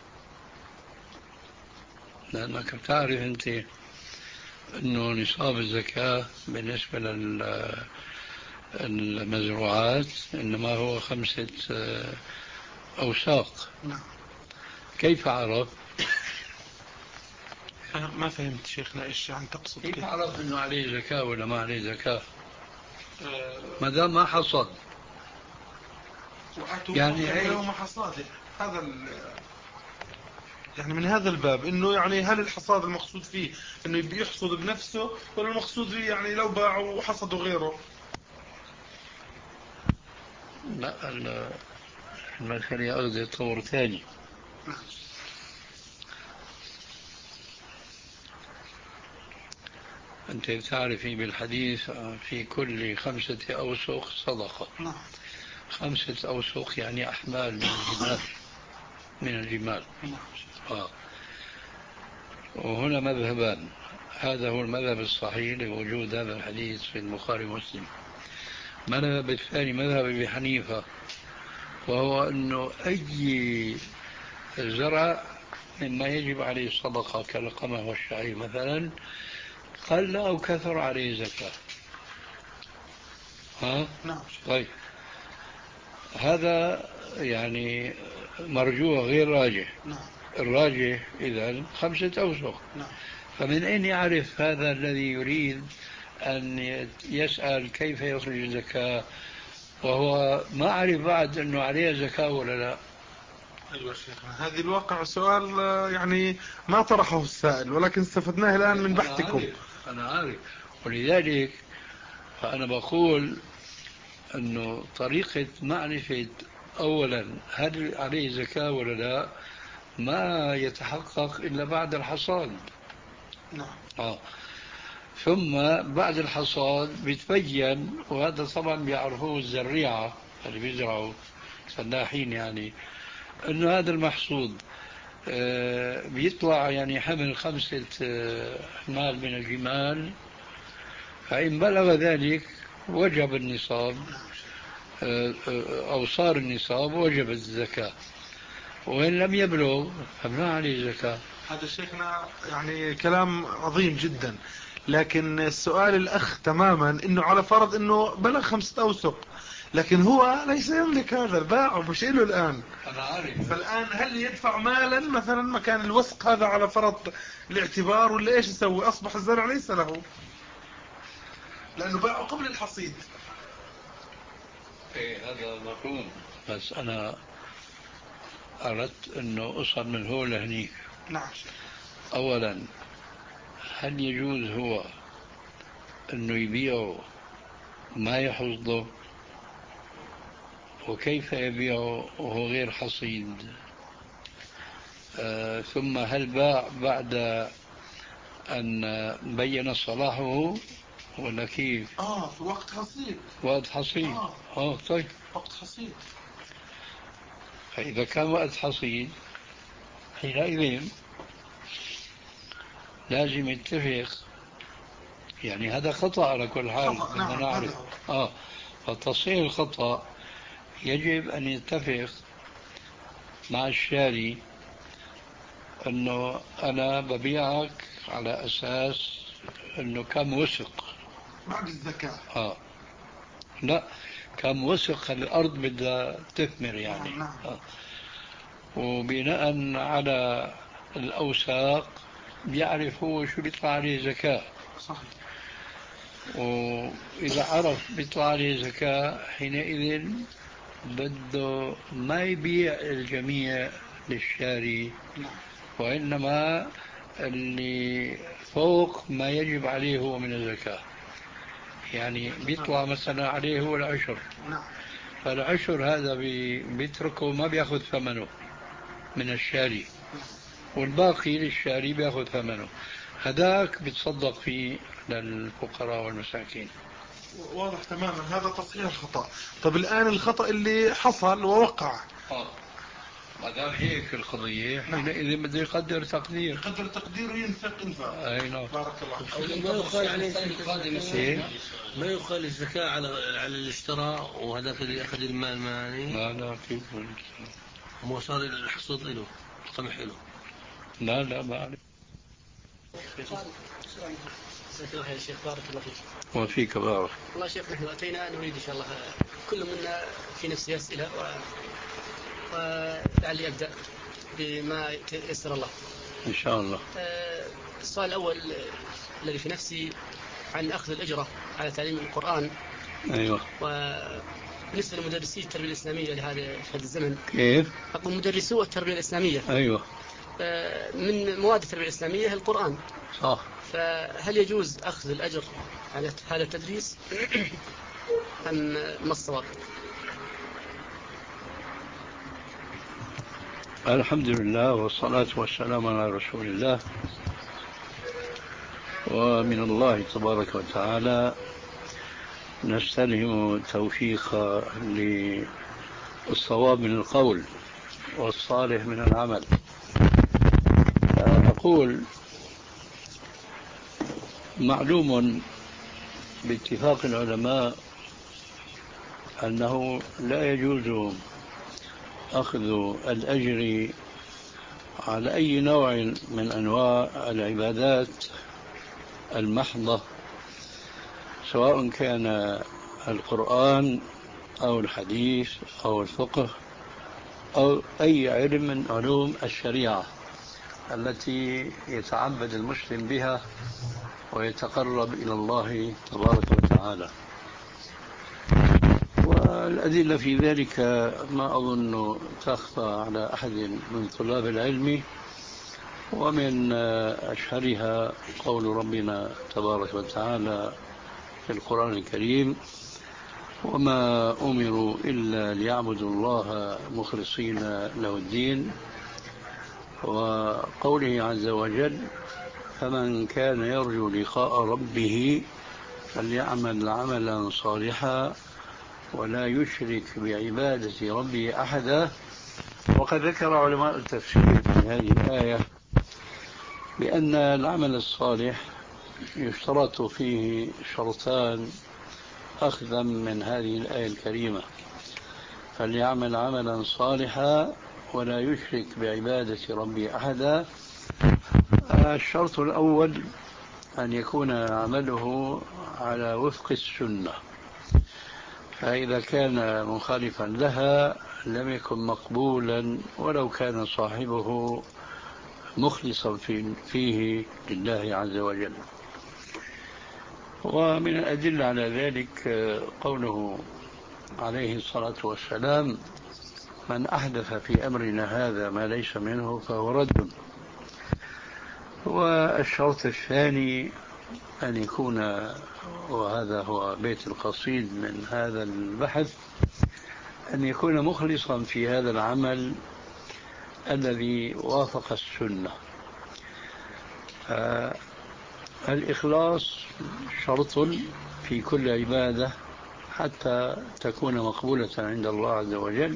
لأنك بتعرف أنت أنه نصاب الزكاة بالنسبة للمزروعات إنما هو خمسة أوساق. نعم. كيف عرف؟ ما فهمت شيخنا إيش يعني تقصد؟ كيف عرف أنه عليه زكاة ولا ما عليه زكاة؟ ما دام ما حصد يعني يوم حصاده. هذا يعني من هذا الباب انه يعني هل الحصاد المقصود فيه انه يحصد بنفسه ولا المقصود فيه يعني لو باعوا وحصدوا غيره؟ لا المسألة أخذ طور ثاني. أنت تعرفي بالحديث في كل خمسة أوسق صدقة. نعم. خمسة أوسق يعني أحمال من الجمال من الجمال. آه. وهنا مذهبان، هذا هو المذهب الصحيح لوجود هذا الحديث في البخاري ومسلم. مذهب الثاني مذهب أبي حنيفة، وهو أنه أي زرع مما يجب عليه الصدقة كالقمح والشعير مثلا قل أو كثر عليه زكاة. ها؟ نعم. طيب هذا يعني مرجوح غير راجح. نعم. الراجح إذن خمسة أوسق. نعم. فمن أين يعرف هذا الذي يريد أن يسأل كيف يخرج الزكاة وهو ما عرف بعد أنه عليه زكاة ولا لا؟ أيوة شيخنا، هذه الواقع سؤال يعني ما طرحه السائل ولكن استفدناه الآن من بحثكم. أنا عارف, أنا عارف. ولذلك فأنا بقول أنه طريقة معرفة أولا هل عليه زكاة ولا لا ما يتحقق إلا بعد الحصاد. نعم. آه. ثم بعد الحصاد بيتبين، وهذا طبعا بيعرفوه الزريعة اللي بيزرعوا فلاحين، يعني أنه هذا المحصود آه بيطلع يعني حمل خمسة آه حمال من الجمال، فإن بلغ ذلك وجب النصاب آه آه أو صار النصاب وجب الزكاة، وإن لم يبلغ فما عليه زكاة. هذا شيخنا يعني كلام عظيم جدا، لكن السؤال الأخ تماما إنه على فرض إنه بلغ خمسة أوسق لكن هو ليس يملك هذا، باعه مش له الآن. أنا عارف. فالآن هل يدفع مالا مثلا مكان الوسق هذا على فرض الاعتبار، ولا إيش يسوي؟ أصبح الزرع ليس له لأنه باعه قبل الحصيد. إيه هذا مفهوم، بس أنا أردت أنه أصل من هو لهنيك. نعم. أولا هل يجوز هو أنه يبيعه ما يحصده؟ وكيف يبيعه وهو غير حصيد؟ آه ثم هل باع بعد أن بين صلاحه ولا كيف؟ آه في وقت حصيد. وقت حصيد. آه, آه طيب وقت حصيد. فإذا كان وقت حصيد حينئذ لازم يتفق، يعني هذا خطأ على كل حال. نعم. نعرف آه فتصحيح الخطأ يجب أن يتفق مع الشاري أنه أنا ببيعك على أساس أنه كم وسق بعد الزكاة. آه لا كم وسق الأرض بدها تثمر يعني. نعم. آه. وبناء على الأوساق بيعرف هو شو بيطلع عليه زكاة. صحيح. وإذا عرف بيطلع عليه زكاة حينئذ بده ما يبيع الجميع للشاري، وإنما اللي فوق ما يجب عليه هو من الزكاة. يعني بيطلع مثلا عليه هو العشر، فالعشر هذا بيتركه ما بياخذ ثمنه من الشاري، والباقي للشاري بياخذ ثمنه، هذاك بيتصدق فيه للفقراء والمساكين. واضح تماما، هذا تصحيح الخطأ. طب الآن الخطأ اللي حصل ووقع آه. ما دام هيك القضية حينئذ بده يقدر تقدير، يقدر تقدير وينفق انفاق. اي نعم. بارك الله. ما يقال عليه ما يقال الزكاة على على اللي اشترى وهذاك اللي أخذ المال ماني. لا لا كيف هو صار الحصاد له القمح له. لا لا ما عليه. يا شيخ بارك الله فيك. وفيك بارك. والله شيخ نحن أتينا نريد إن شاء الله كل منا في نفسه أسئلة و... ولعلي أبدأ بما يسر الله إن شاء الله. السؤال الأول الذي في نفسي عن أخذ الأجرة على تعليم القرآن. أيوة. وبالنسبة لمدرسي التربية الإسلامية لهذا في هذا الزمن. كيف؟ أقول مدرسو التربية الإسلامية. أيوة. من مواد التربية الإسلامية القرآن. صح. فهل يجوز أخذ الأجر على هذا التدريس أم ما الصواب؟ الحمد لله والصلاة والسلام على رسول الله. ومن الله تبارك وتعالى نستلهم التوفيق للصواب من القول والصالح من العمل. أقول معلوم باتفاق العلماء أنه لا يجوز أخذ الأجر على أي نوع من أنواع العبادات المحضة، سواء كان القرآن أو الحديث أو الفقه أو أي علم من علوم الشريعة التي يتعبد المسلم بها ويتقرب إلى الله تبارك وتعالى. والأدلة في ذلك ما أظن تخفى على أحد من طلاب العلم، ومن أشهرها قول ربنا تبارك وتعالى في القرآن الكريم: وما أمروا إلا ليعبدوا الله مخلصين له الدين، وقوله عز وجل: فمن كان يرجو لقاء ربه فليعمل عملا صالحا ولا يشرك بعبادة ربه أحدا. وقد ذكر علماء التفسير في هذه الآية بأن العمل الصالح يشترط فيه شرطان أخذا من هذه الآية الكريمة: فليعمل عملا صالحا ولا يشرك بعبادة ربه أحدا. الشرط الأول أن يكون عمله على وفق السنة، فإذا كان مخالفا لها لم يكن مقبولا ولو كان صاحبه مخلصا فيه لله عز وجل. ومن الأدلة على ذلك قوله عليه الصلاة والسلام: من أحدث في أمرنا هذا ما ليس منه فهو رد. والشرط الثاني أن يكون، وهذا هو بيت القصيد من هذا البحث، أن يكون مخلصا في هذا العمل الذي وافق السنة. الإخلاص شرط في كل عبادة حتى تكون مقبولة عند الله عز وجل.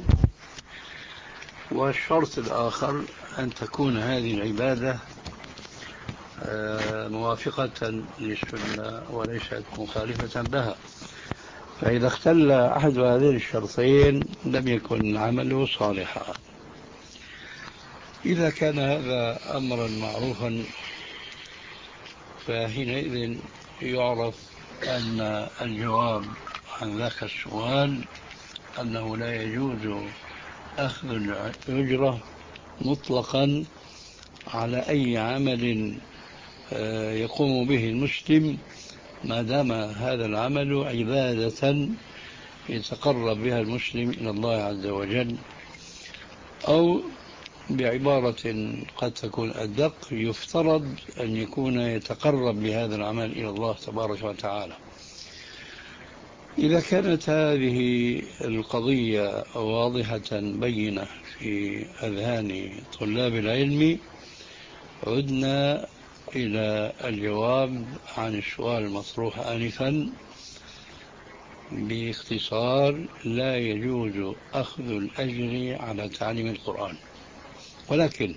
والشرط الآخر أن تكون هذه العبادة موافقة للسنة وليست مخالفة لها، فإذا اختل أحد هذين الشرطين لم يكن عمله صالحا. إذا كان هذا أمرا معروفا فحينئذ يعرف أن الجواب عن ذاك السؤال أنه لا يجوز أخذ الأجرة مطلقا على أي عمل يقوم به المسلم ما دام هذا العمل عبادة يتقرب بها المسلم إلى الله عز وجل، أو بعبارة قد تكون أدق: يفترض أن يكون يتقرب بهذا العمل إلى الله تبارك وتعالى. إذا كانت هذه القضية واضحة بينة في أذهان طلاب العلم، عدنا إلى الجواب عن السؤال المطروح آنفا باختصار: لا يجوز أخذ الأجر على تعليم القرآن. ولكن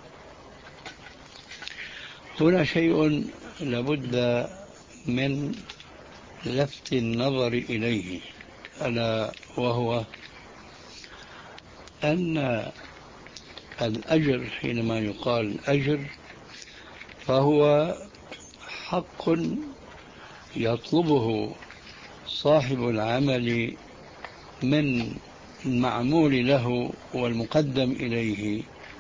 هنا شيء لابد من لفت النظر إليه، ألا وهو أن الأجر حينما يقال أجر فهو حق يطلبه صاحب العمل من المعمول له والمقدم إليه.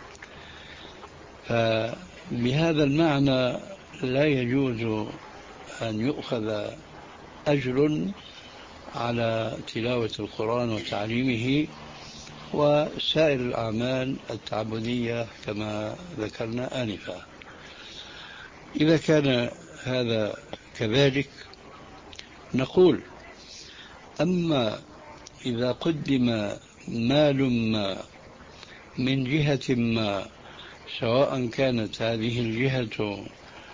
فبهذا المعنى لا يجوز أن يؤخذ أجر على تلاوة القرآن وتعليمه وسائر الأعمال التعبدية كما ذكرنا آنفا. إذا كان هذا كذلك نقول: أما إذا قدم مال ما من جهة ما، سواء كانت هذه الجهة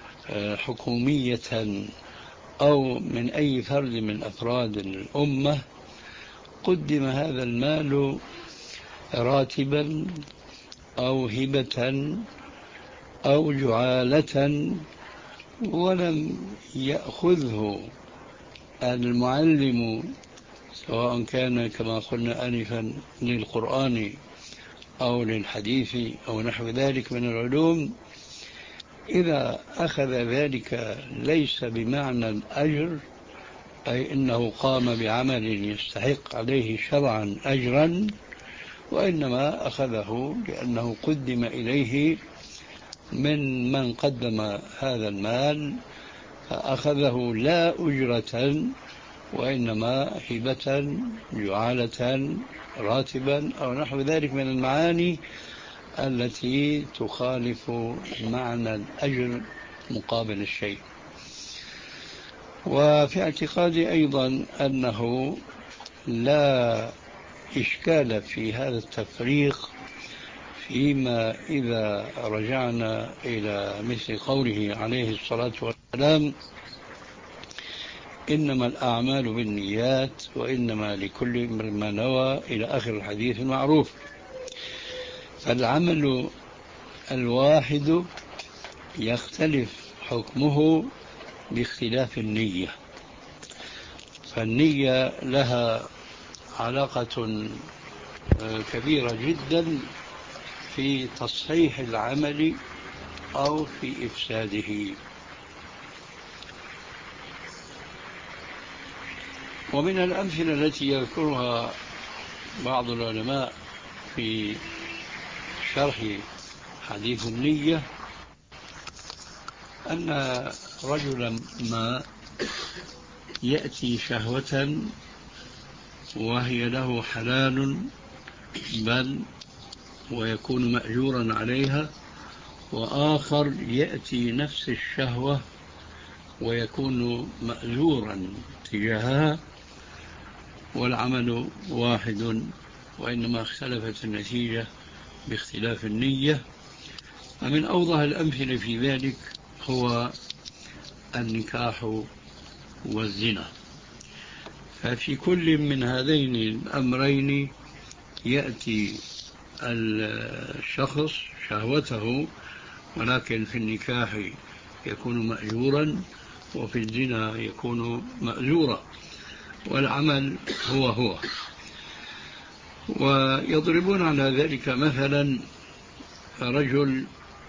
حكومية أو من أي فرد من أفراد الأمة، قدم هذا المال راتبا أو هبة أو جعالة ولم يأخذه المعلم، سواء كان كما قلنا آنفا للقرآن أو للحديث أو نحو ذلك من العلوم، إذا أخذ ذلك ليس بمعنى الأجر، أي أنه قام بعمل يستحق عليه شرعا أجرا، وإنما أخذه لأنه قدم إليه من من قدم هذا المال، فأخذه لا أجرة وإنما هبة جعالة راتبا أو نحو ذلك من المعاني التي تخالف معنى الأجر مقابل الشيء. وفي اعتقادي أيضا أنه لا إشكال في هذا التفريق فيما إذا رجعنا إلى مثل قوله عليه الصلاة والسلام: إنما الأعمال بالنيات وإنما لكل امرئ ما نوى، إلى آخر الحديث المعروف. فالعمل الواحد يختلف حكمه باختلاف النية، فالنية لها علاقة كبيرة جدا في تصحيح العمل أو في إفساده. ومن الأمثلة التي يذكرها بعض العلماء في شرح حديث النية أن رجلا ما يأتي شهوة وهي له حلال بل ويكون مأجورا عليها، وآخر يأتي نفس الشهوة ويكون مأجورا تجاهها، والعمل واحد وإنما اختلفت النتيجة باختلاف النية. ومن أوضح الأمثلة في ذلك هو النكاح والزنا. ففي كل من هذين الأمرين يأتي الشخص شهوته، ولكن في النكاح يكون مأجورا وفي الزنا يكون مأجورا، والعمل هو هو. ويضربون على ذلك مثلا رجل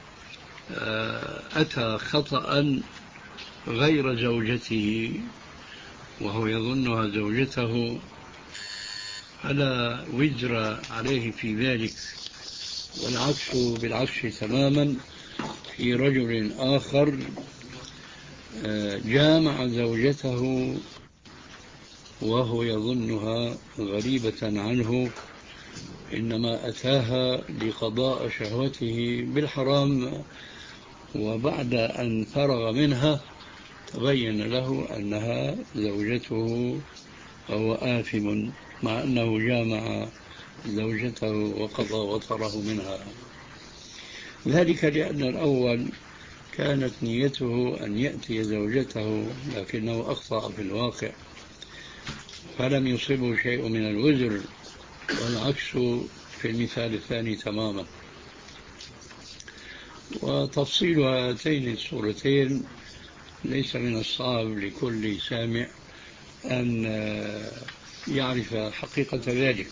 أتى خطأ غير زوجته وهو يظنها زوجته، فلا وزر عليه في ذلك، والعكس بالعكس تماما في رجل آخر جامع زوجته وهو يظنها غريبة عنه، إنما أتاها لقضاء شهوته بالحرام، وبعد أن فرغ منها تبين له أنها زوجته وهو آثم مع أنه جامع زوجته وقضى وطره منها. ذلك لأن الأول كانت نيته أن يأتي زوجته لكنه أخطأ في الواقع فلم يصبه شيء من الوزر، والعكس في المثال الثاني تماما. وتفصيل هاتين الصورتين ليس من الصعب لكل سامع أن يعرف حقيقة ذلك.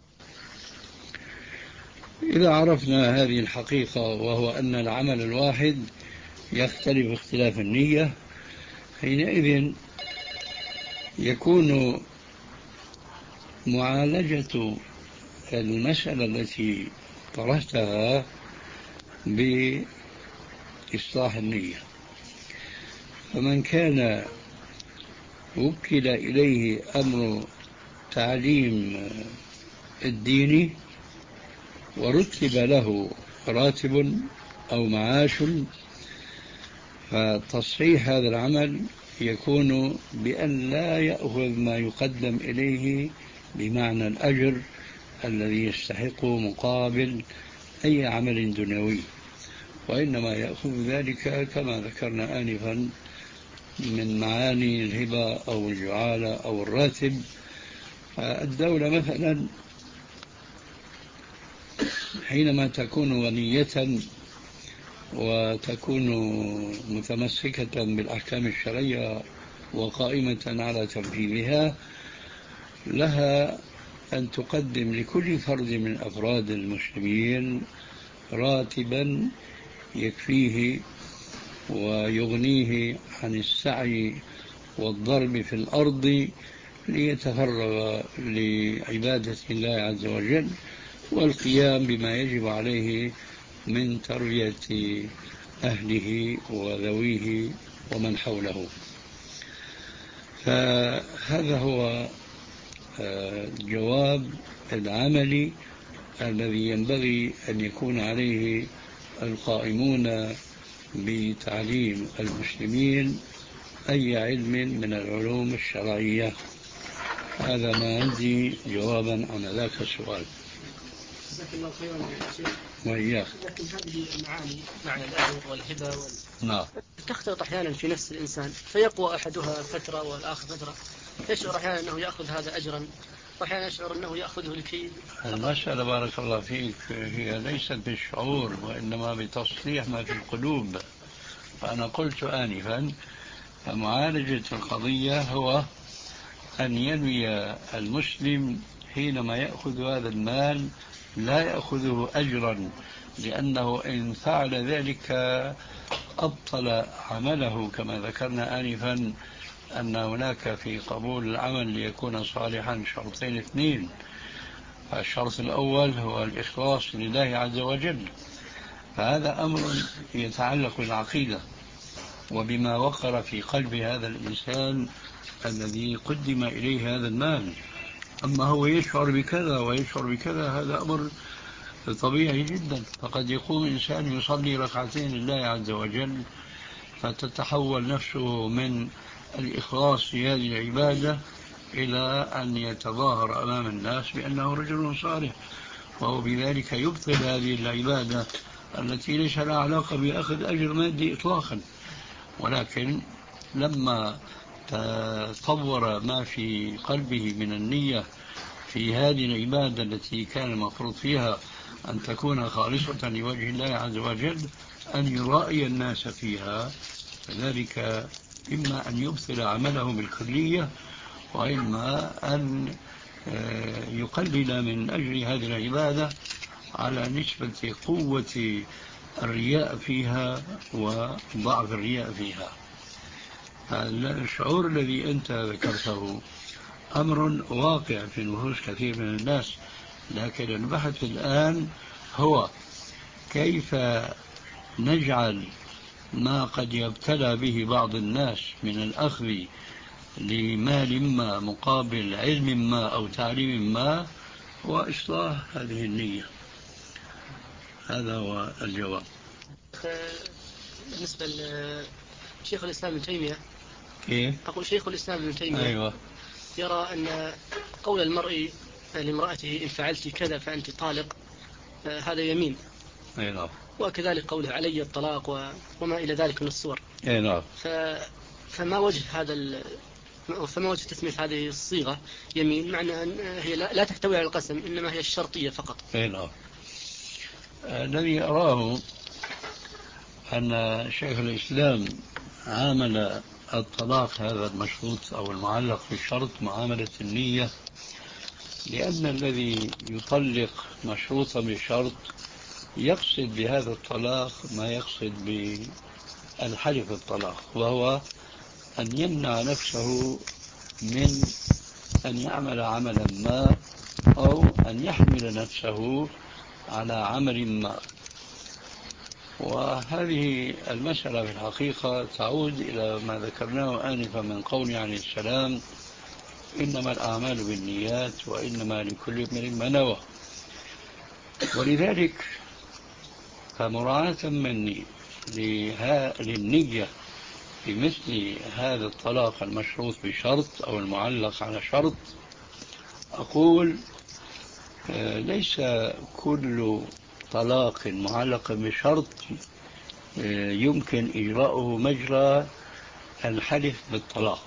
إذا عرفنا هذه الحقيقة، وهو أن العمل الواحد يختلف اختلاف النية، حينئذ يكون معالجة المسألة التي طرحتها بإصلاح النية. فمن كان وكل إليه أمر تعليم الدين ورتب له راتب أو معاش، فتصحيح هذا العمل يكون بأن لا يأخذ ما يقدم إليه بمعنى الأجر الذي يستحقه مقابل أي عمل دنيوي، وإنما يأخذ ذلك كما ذكرنا آنفا من معاني الهبة أو الجعالة أو الراتب. الدولة مثلا حينما تكون غنية وتكون متمسكة بالأحكام الشرعية وقائمة على تنفيذها، لها أن تقدم لكل فرد من أفراد المسلمين راتبا يكفيه ويغنيه عن السعي والضرب في الأرض ليتفرغ لعبادة الله عز وجل والقيام بما يجب عليه من تربية أهله وذويه ومن حوله. فهذا هو الجواب العملي الذي ينبغي أن يكون عليه القائمون بتعليم المسلمين أي علم من العلوم الشرعية. هذا ما عندي جوابا عن ذاك السؤال. جزاك الله خيرا يا شيخ. وإياك. لكن هذه المعاني معنى الأجر والهبة وال... نعم. تختلط أحيانا في نفس الإنسان فيقوى أحدها فترة والآخر فترة، يشعر أحيانا أنه يأخذ هذا أجرا وأحيانا يشعر أنه يأخذه لكي. المسألة بارك الله فيك هي ليست بالشعور وإنما بتصليح ما في القلوب. فأنا قلت آنفا فمعالجة القضية هو أن ينوي المسلم حينما يأخذ هذا المال لا يأخذه أجرا، لأنه إن فعل ذلك أبطل عمله، كما ذكرنا آنفا أن هناك في قبول العمل ليكون صالحا شرطين اثنين. الشرط الأول هو الإخلاص لله عز وجل، فهذا أمر يتعلق بالعقيدة وبما وقر في قلب هذا الإنسان الذي قدم إليه هذا المال. أما هو يشعر بكذا ويشعر بكذا هذا أمر طبيعي جدا. فقد يقوم إنسان يصلي ركعتين لله عز وجل فتتحول نفسه من الإخلاص في هذه العبادة إلى أن يتظاهر أمام الناس بأنه رجل صالح، وهو بذلك يبطل هذه العبادة التي ليس لها علاقة بأخذ أجر مادي إطلاقا. ولكن لما تطور ما في قلبه من النية في هذه العبادة التي كان المفروض فيها أن تكون خالصة لوجه الله عز وجل، أن يرائي الناس فيها، فذلك إما أن يبطل عمله بالكلية وإما أن يقلل من أجل هذه العبادة على نسبة قوة الرياء فيها وضعف الرياء فيها. الشعور الذي أنت ذكرته أمر واقع في نفوس كثير من الناس، لكن البحث الآن هو كيف نجعل ما قد يبتلى به بعض الناس من الأخذ لمال ما مقابل علم ما أو تعليم ما وإصلاح هذه النية. هذا هو الجواب. بالنسبة لشيخ الإسلام ابن تيمية، كيف؟ أقول شيخ الإسلام ابن تيمية أيوة. يرى أن قول المرء لامرأته إن فعلت كذا فأنت طالق هذا يمين. أي نعم. وكذلك قوله علي الطلاق وما إلى ذلك من الصور. أي نعم. ف... فما وجه هذا ال... فما وجه تسمية هذه الصيغة يمين، معنى أن هي لا, لا تحتوي على القسم إنما هي الشرطية فقط. أي نعم. الذي أراه أن شيخ الإسلام عامل الطلاق هذا المشروط أو المعلق بالشرط معاملة النية، لأن الذي يطلق مشروطا بالشرط يقصد بهذا الطلاق ما يقصد بالحلف الطلاق، وهو أن يمنع نفسه من أن يعمل عملا ما أو أن يحمل نفسه على عمل ما. وهذه المسألة في الحقيقة تعود إلى ما ذكرناه آنفا من قوله عليه السلام إنما الأعمال بالنيات وإنما لكل امرئ ما نوى. ولذلك فمراعاة مني للنية في مثل هذا الطلاق المشروط بشرط أو المعلق على شرط، أقول ليس كل طلاق معلق بشرط يمكن إجراؤه مجرى الحلف بالطلاق،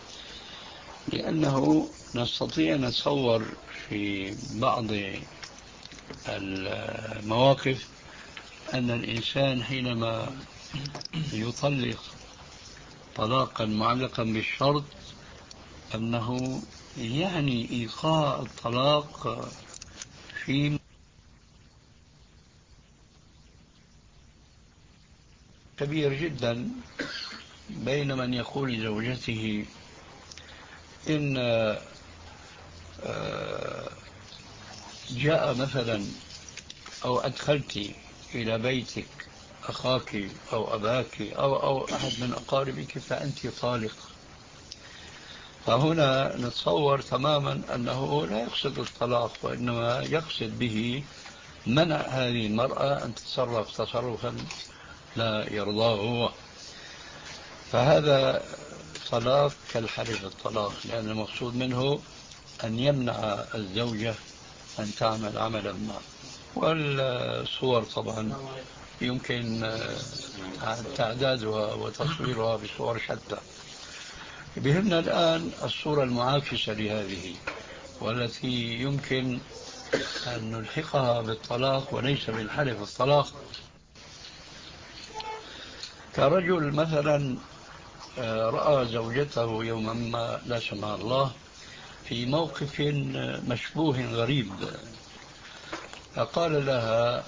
لأنه نستطيع أن نتصور في بعض المواقف أن الإنسان حينما يطلق طلاقا معلقا بالشرط أنه يعني إيقاع الطلاق في كبير جدا بين من يقول لزوجته إن جاء مثلا أو أدخلت إلى بيتك أخاك أو أباك أو, أو أحد من أقاربك فأنت طالق، فهنا نتصور تماما أنه لا يقصد الطلاق، وإنما يقصد به منع هذه المرأة أن تتصرف تصرفا لا يرضاه هو. فهذا طلاق كالحلف الطلاق، لأن المقصود منه أن يمنع الزوجة أن تعمل عملا ما. والصور طبعا يمكن تعدادها وتصويرها بصور شتى. بهمنا الآن الصورة المعاكسة لهذه، والتي يمكن أن نلحقها بالطلاق وليس بالحلف الطلاق. كرجل مثلا رأى زوجته يوما ما لا سمح الله في موقف مشبوه غريب، فقال لها: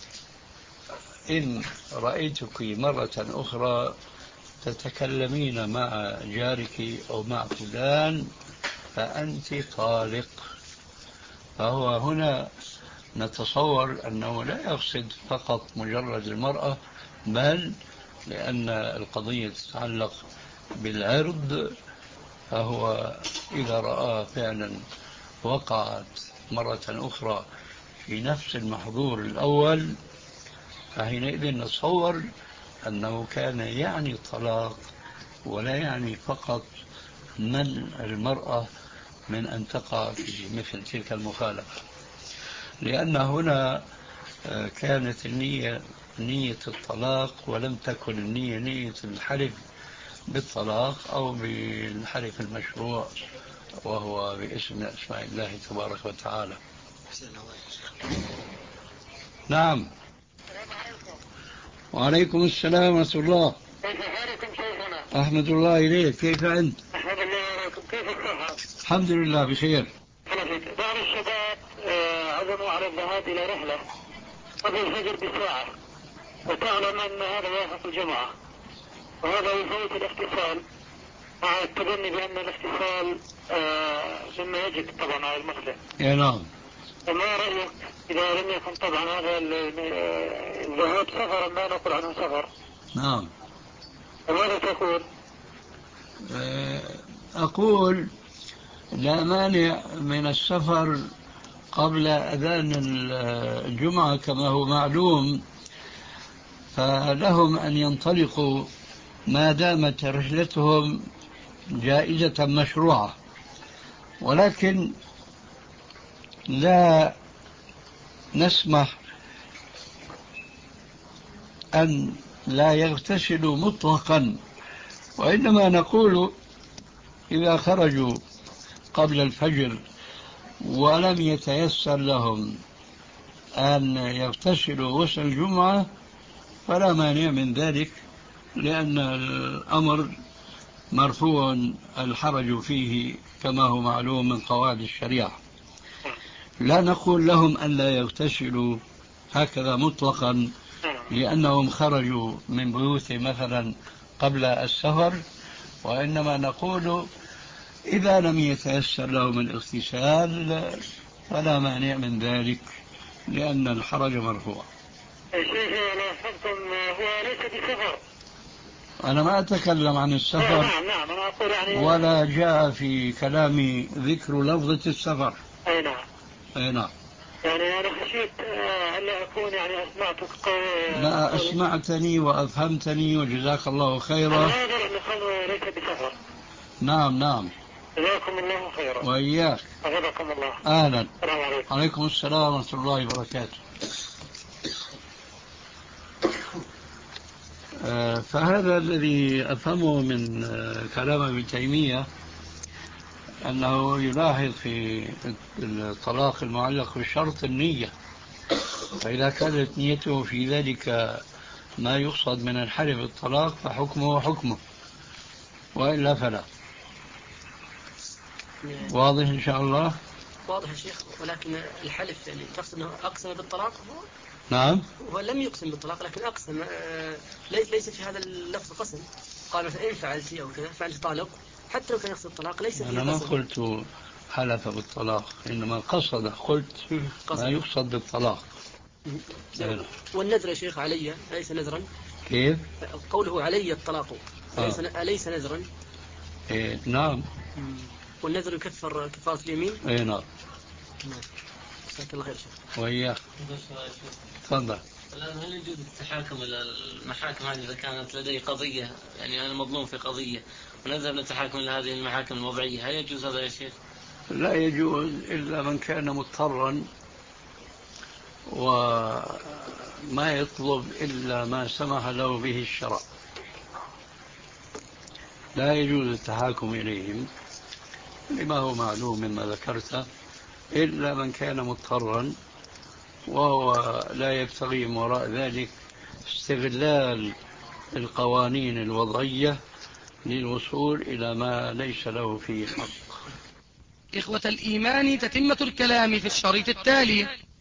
إن رأيتك مرة أخرى تتكلمين مع جارك أو مع فلان فأنت طالق. فهو هنا نتصور أنه لا يقصد فقط مجرد المرأة، بل لأن القضية تتعلق بالعرض، فهو إذا رأى فعلا وقعت مرة أخرى في نفس المحظور الأول، فحينئذ نتصور أنه كان يعني الطلاق ولا يعني فقط منع المرأة من أن تقع في مثل تلك المخالفة، لأن هنا كانت النية نية الطلاق ولم تكن النية نية الحلف بالطلاق أو بالحلف المشروع وهو باسم من أسماء الله تبارك وتعالى. نعم. وعليكم السلام ورحمة الله. كيف حالكم شيخنا؟ أحمد الله إليك، كيف أنت؟ أحمد الله عليكم، كيف الصحة؟ الحمد لله بخير. بعض الشباب عزموا على الذهاب إلى رحلة قبل الفجر بساعة، وتعلم أن هذا يوافق الجمعة، وهذا يفوت الاحتفال مع التبني بأن الاحتفال مما يجب طبعا على المسلم. يا نعم. فما رأيك إذا لم يكن طبعا هذا الذهاب سفرا، ما نقول عنه سفر؟ نعم. فماذا تقول؟ أقول لا مانع من السفر قبل أذان الجمعة كما هو معلوم، فلهم أن ينطلقوا ما دامت رحلتهم جائزة مشروعة، ولكن لا نسمح أن لا يغتسلوا مطلقا، وإنما نقول إذا خرجوا قبل الفجر ولم يتيسر لهم أن يغتسلوا غسل الجمعة فلا مانع من ذلك، لأن الأمر مرفوع الحرج فيه كما هو معلوم من قواعد الشريعة. لا نقول لهم أن لا يغتسلوا هكذا مطلقا لأنهم خرجوا من بيوتهم مثلا قبل السفر، وإنما نقول إذا لم يتيسر لهم الاغتسال فلا مانع من ذلك لأن الحرج مرفوع. شيخ أنا أفهمكم هو ليس بسفر. أنا ما أتكلم عن السفر. نعم نعم أنا أقول يعني ولا جاء في كلامي ذكر لفظة السفر. أي نعم. أي نعم. يعني أنا خشيت ألا أكون يعني أسمعتك قوي. لا أسمعتني وأفهمتني وجزاك الله خيرا. أنا أدري أن الخمر ليس بسفر. نعم نعم. جزاكم الله خيرا. وإياك. أغفركم الله. أهلا. السلام عليكم. عليكم السلام ورحمة الله وبركاته. فهذا الذي أفهمه من كلام ابن تيمية أنه يلاحظ في الطلاق المعلق بشرط النية، فإذا كانت نيته في ذلك ما يقصد من الحلف الطلاق فحكمه حكمه، وإلا فلا. واضح إن شاء الله؟ واضح يا شيخ، ولكن الحلف يعني تقصد أنه أقسم بالطلاق؟ نعم. هو لم يقسم بالطلاق لكن أقسم، ليس في هذا اللفظ قسم. قال مثلا إن فعلت أو كذا فأنت طالق، حتى لو كان يقصد الطلاق ليس فيه قسم. أنا ما قلت حلف بالطلاق، إنما قصد، قلت ما يقصد بالطلاق. والنذر يا شيخ علي أليس نذرا؟ كيف؟ قوله علي الطلاق أليس, آه. أليس نذرا؟ إيه نعم. والنذر يكفر كفارة اليمين؟ إيه نعم. نعم. جزاك الله خير شيخ. وإياك. تفضل. الآن هل يجوز التحاكم إلى المحاكم هذه إذا كانت لدي قضية، يعني أنا مظلوم في قضية ونذهب نتحاكم إلى هذه المحاكم الوضعية، هل يجوز هذا يا شيخ؟ لا يجوز إلا من كان مضطرا وما يطلب إلا ما سمح له به الشرع. لا يجوز التحاكم إليهم لما هو معلوم مما ذكرت، إلا من كان مضطرا وهو لا يبتغي من وراء ذلك استغلال القوانين الوضعية للوصول إلى ما ليس له فيه حق. إخوة الإيمان، تتمة الكلام في الشريط التالي.